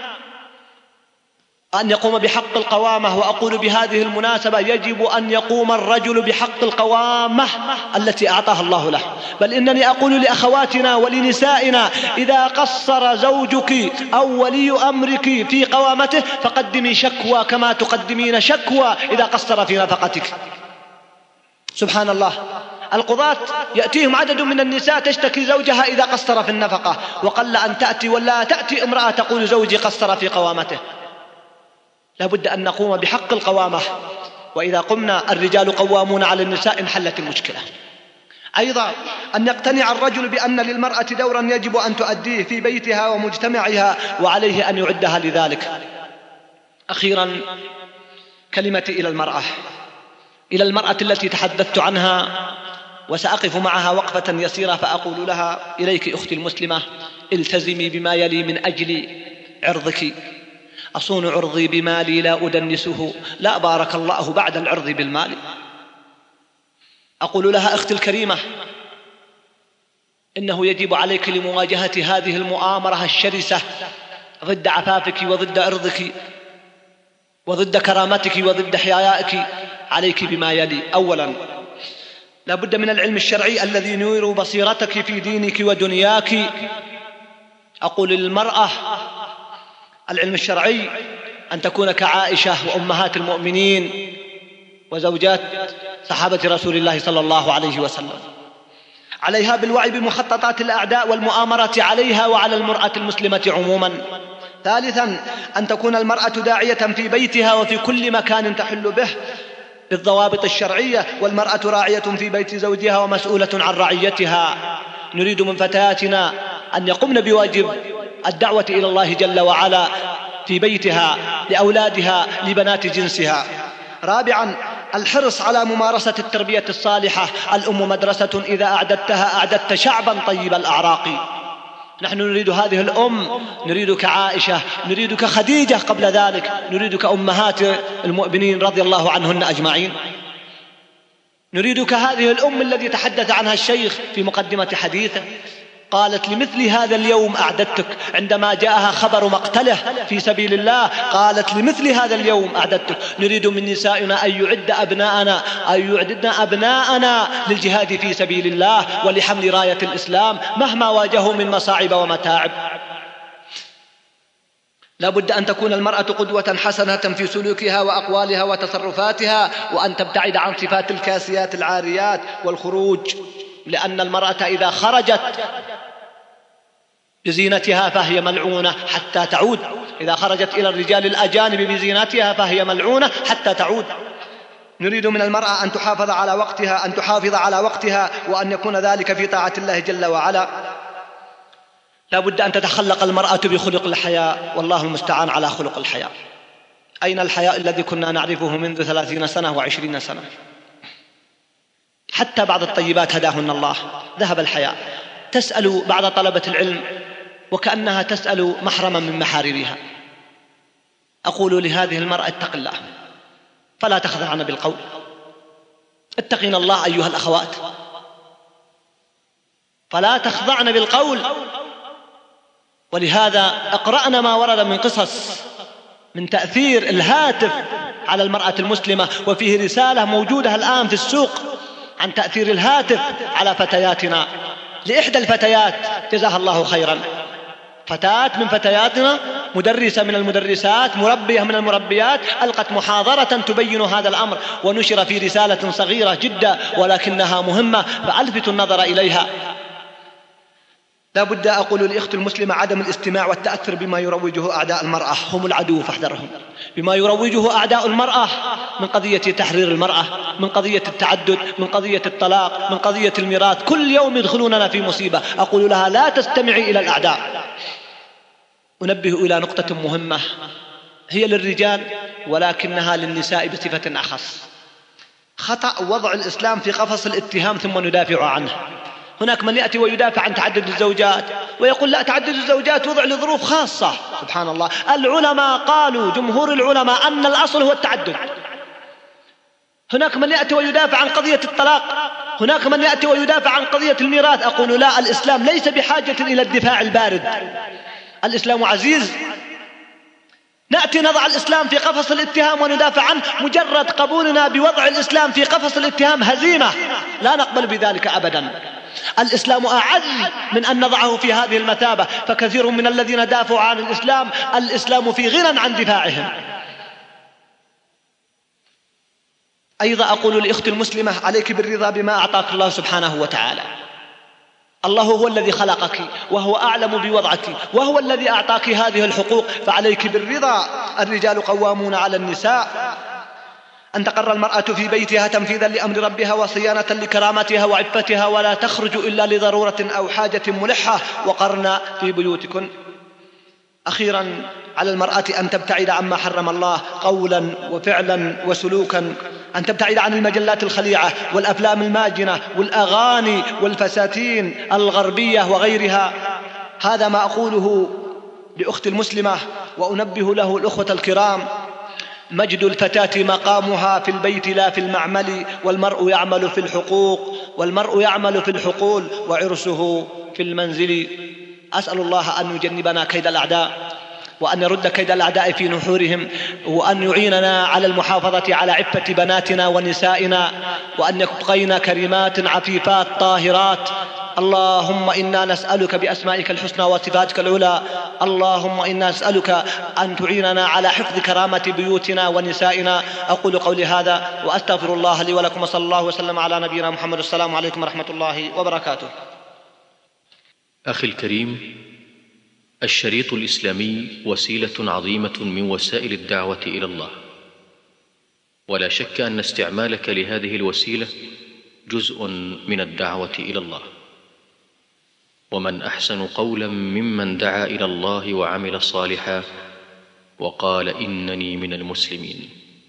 أن يقوم بحق القوامة. وأقول بهذه المناسبة يجب أن يقوم الرجل بحق القوامة التي أعطاها الله له. بل إنني أقول لأخواتنا ولنسائنا إذا قصر زوجك أو ولي أمرك في قوامته فقدمي شكوى كما تقدمين شكوى إذا قصر في نفقتك. سبحان الله، القضاة يأتيهم عدد من النساء تشتكي زوجها إذا قصر في النفقة، وقل أن تأتي ولا تأتي امرأة تقول زوجي قصر في قوامته. لا بد أن نقوم بحق القوامة، وإذا قمنا الرجال قوامون على النساء انحلت المشكلة. أيضا أن يقتنع الرجل بأن للمرأة دورا يجب أن تؤديه في بيتها ومجتمعها، وعليه أن يعدها لذلك. أخيرا كلمتي إلى المرأة التي تحدثت عنها، وسأقف معها وقفة يسيرة فأقول لها: إليك أختي المسلمة، التزمي بما يلي من أجل عرضك. أصون عرضي بمالي لا أدنسه، لا بارك الله بعد العرض بالمال. أقول لها: أختي الكريمة، إنه يجب عليك لمواجهة هذه المؤامرة الشرسة ضد عفافك وضد عرضك وضد كرامتك وضد حيائك عليك بما يلي. أولا لا بد من العلم الشرعي الذي ينير بصيرتك في دينك ودنياك. أقول للمرأة العلم الشرعي أن تكون كعائشة وأمهات المؤمنين وزوجات صحابة رسول الله صلى الله عليه وسلم. عليها بالوعي بمخططات الأعداء والمؤامرة عليها وعلى المرأة المسلمة عموما. ثالثا أن تكون المرأة داعية في بيتها وفي كل مكان تحل به بالضوابط الشرعية، والمرأة راعية في بيت زوجها ومسؤولة عن رعيتها. نريد من فتياتنا أن يقمن بواجب الدعوة إلى الله جل وعلا في بيتها لأولادها لبنات جنسها. رابعا الحرص على ممارسة التربية الصالحة. الأم مدرسة إذا أعددتها أعددت شعبا طيب الأعراق. نحن نريد هذه الأم، نريدك عائشة، نريدك خديجة، قبل ذلك نريدك أمهات المؤمنين رضي الله عنهن أجمعين. نريدك هذه الأم الذي تحدث عنها الشيخ في مقدمة حديثه، قالت: لمثل هذا اليوم أعددتك. عندما جاءها خبر مقتله في سبيل الله قالت: لمثل هذا اليوم أعددتك. نريد من نسائنا أن يعددن أبناءنا للجهاد في سبيل الله ولحمل راية الإسلام مهما واجهوا من مصاعب ومتاعب. لا بد أن تكون المرأة قدوة حسنة في سلوكها وأقوالها وتصرفاتها، وأن تبتعد عن صفات الكاسيات العاريات والخروج، لأن المرأة إذا خرجت بزينتها فهي ملعونة حتى تعود. إذا خرجت إلى الرجال الأجانب بزينتها فهي ملعونة حتى تعود. نريد من المرأة أن تحافظ على وقتها وأن يكون ذلك في طاعة الله جل وعلا. لا بد أن تتخلق المرأة بخلق الحياء، والله المستعان على خلق الحياء. أين الحياء الذي كنا نعرفه منذ 30 سنة و20 سنة؟ حتى بعض الطيبات هداهن الله ذهب الحياء. تسأل بعض طلبة العلم وكأنها تسأل محرما من محارمها. أقول لهذه المرأة: اتق الله فلا تخضعن بالقول. اتقين الله أيها الأخوات، فلا تخضعن بالقول ولهذا اقرأنا ما ورد من قصص من تأثير الهاتف على المرأة المسلمة، وفيه رسالة موجودة الآن في السوق عن تأثير الهاتف على فتياتنا. لإحدى الفتيات جزاها الله خيرا، فتاة من فتياتنا، مدرسة من المدرسات، مربية من المربيات، ألقت محاضرة تبين هذا الأمر، ونشر في رسالة صغيرة جدا ولكنها مهمة، فألفت النظر إليها. لا بد أقول للأخت المسلمة عدم الاستماع والتأثر بما يروجه أعداء المرأة، هم العدو فاحذرهم. بما يروجه أعداء المرأة من قضية تحرير المرأة، من قضية التعدد، من قضية الطلاق، من قضية الميراث، كل يوم يدخلوننا في مصيبة. أقول لها لا تستمعي إلى الأعداء. أنبه إلى نقطة مهمة هي للرجال ولكنها للنساء بصفة أخص. خطأ وضع الإسلام في قفص الاتهام ثم ندافع عنه. هناك من يأتي ويدافع عن تعدد الزوجات ويقول لا، تعدد الزوجات وضع لظروف خاصة. سبحان الله، العلماء قالوا، جمهور العلماء، أن الأصل هو التعدد. هناك من يأتي ويدافع عن قضية الطلاق، هناك من يأتي ويدافع عن قضية الميراث. أقول لا، الإسلام ليس بحاجة إلى الدفاع البارد، الإسلام عزيز. نأتي نضع الإسلام في قفص الاتهام وندافع عنه، مجرد قبولنا بوضع الإسلام في قفص الاتهام هزيمة، لا نقبل بذلك أبدا. الإسلام أعز من أن نضعه في هذه المثابة، فكثير من الذين دافعوا عن الإسلام الإسلام في غنى عن دفاعهم. أيضا أقول للأخت المسلمة عليك بالرضا بما أعطاك الله سبحانه وتعالى. الله هو الذي خلقك وهو أعلم بوضعك وهو الذي أعطاك هذه الحقوق، فعليك بالرضا. الرجال قوامون على النساء. أن تقر المرأة في بيتها تنفيذا لأمر ربها وصيانة لكرامتها وعفتها، ولا تخرج إلا لضرورة أو حاجة ملحة، وقرن في بيوتكن. أخيرا على المرأة أن تبتعد عما حرم الله قولا وفعلا وسلوكا، أن تبتعد عن المجلات الخليعة والأفلام الماجنة والأغاني والفساتين الغربية وغيرها. هذا ما أقوله لأخت المسلمة، وأنبه له الأخوة الكرام: مجد الفتاة مقامها في البيت لا في المعمل، والمرء يعمل في الحقوق، والمرء يعمل في الحقول، وعرسه في المنزل. أسأل الله أن يجنبنا كيد الأعداء، وأن يرد كيد الأعداء في نحورهم، وأن يعيننا على المحافظة على عفة بناتنا ونسائنا، وأن يبقين كريمات عفيفات طاهرات. اللهم إنا نسألك بأسمائك الحسنى وصفاتك العلى، اللهم إنا نسألك أن تعيننا على حفظ كرامة بيوتنا ونسائنا. أقول قولي هذا وأستغفر الله لي ولكم، وصلى الله وسلم على نبينا محمد. السلام عليكم ورحمة الله وبركاته. أخي الكريم، الشريط الإسلامي وسيلة عظيمة من وسائل الدعوة إلى الله، ولا شك أن استعمالك لهذه الوسيلة جزء من الدعوة إلى الله. ومن أحسن قولا ممن دعا إلى الله وعمل صالحا وقال إنني من المسلمين.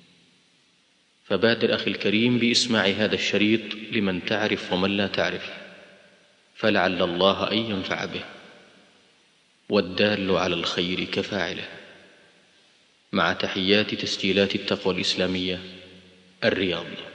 فبادر أخي الكريم بإسماع هذا الشريط لمن تعرف ومن لا تعرف، فلعل الله أن ينفع به، والدال على الخير كفاعله. مع تحيات تسجيلات التقوى الإسلامية، الرياض.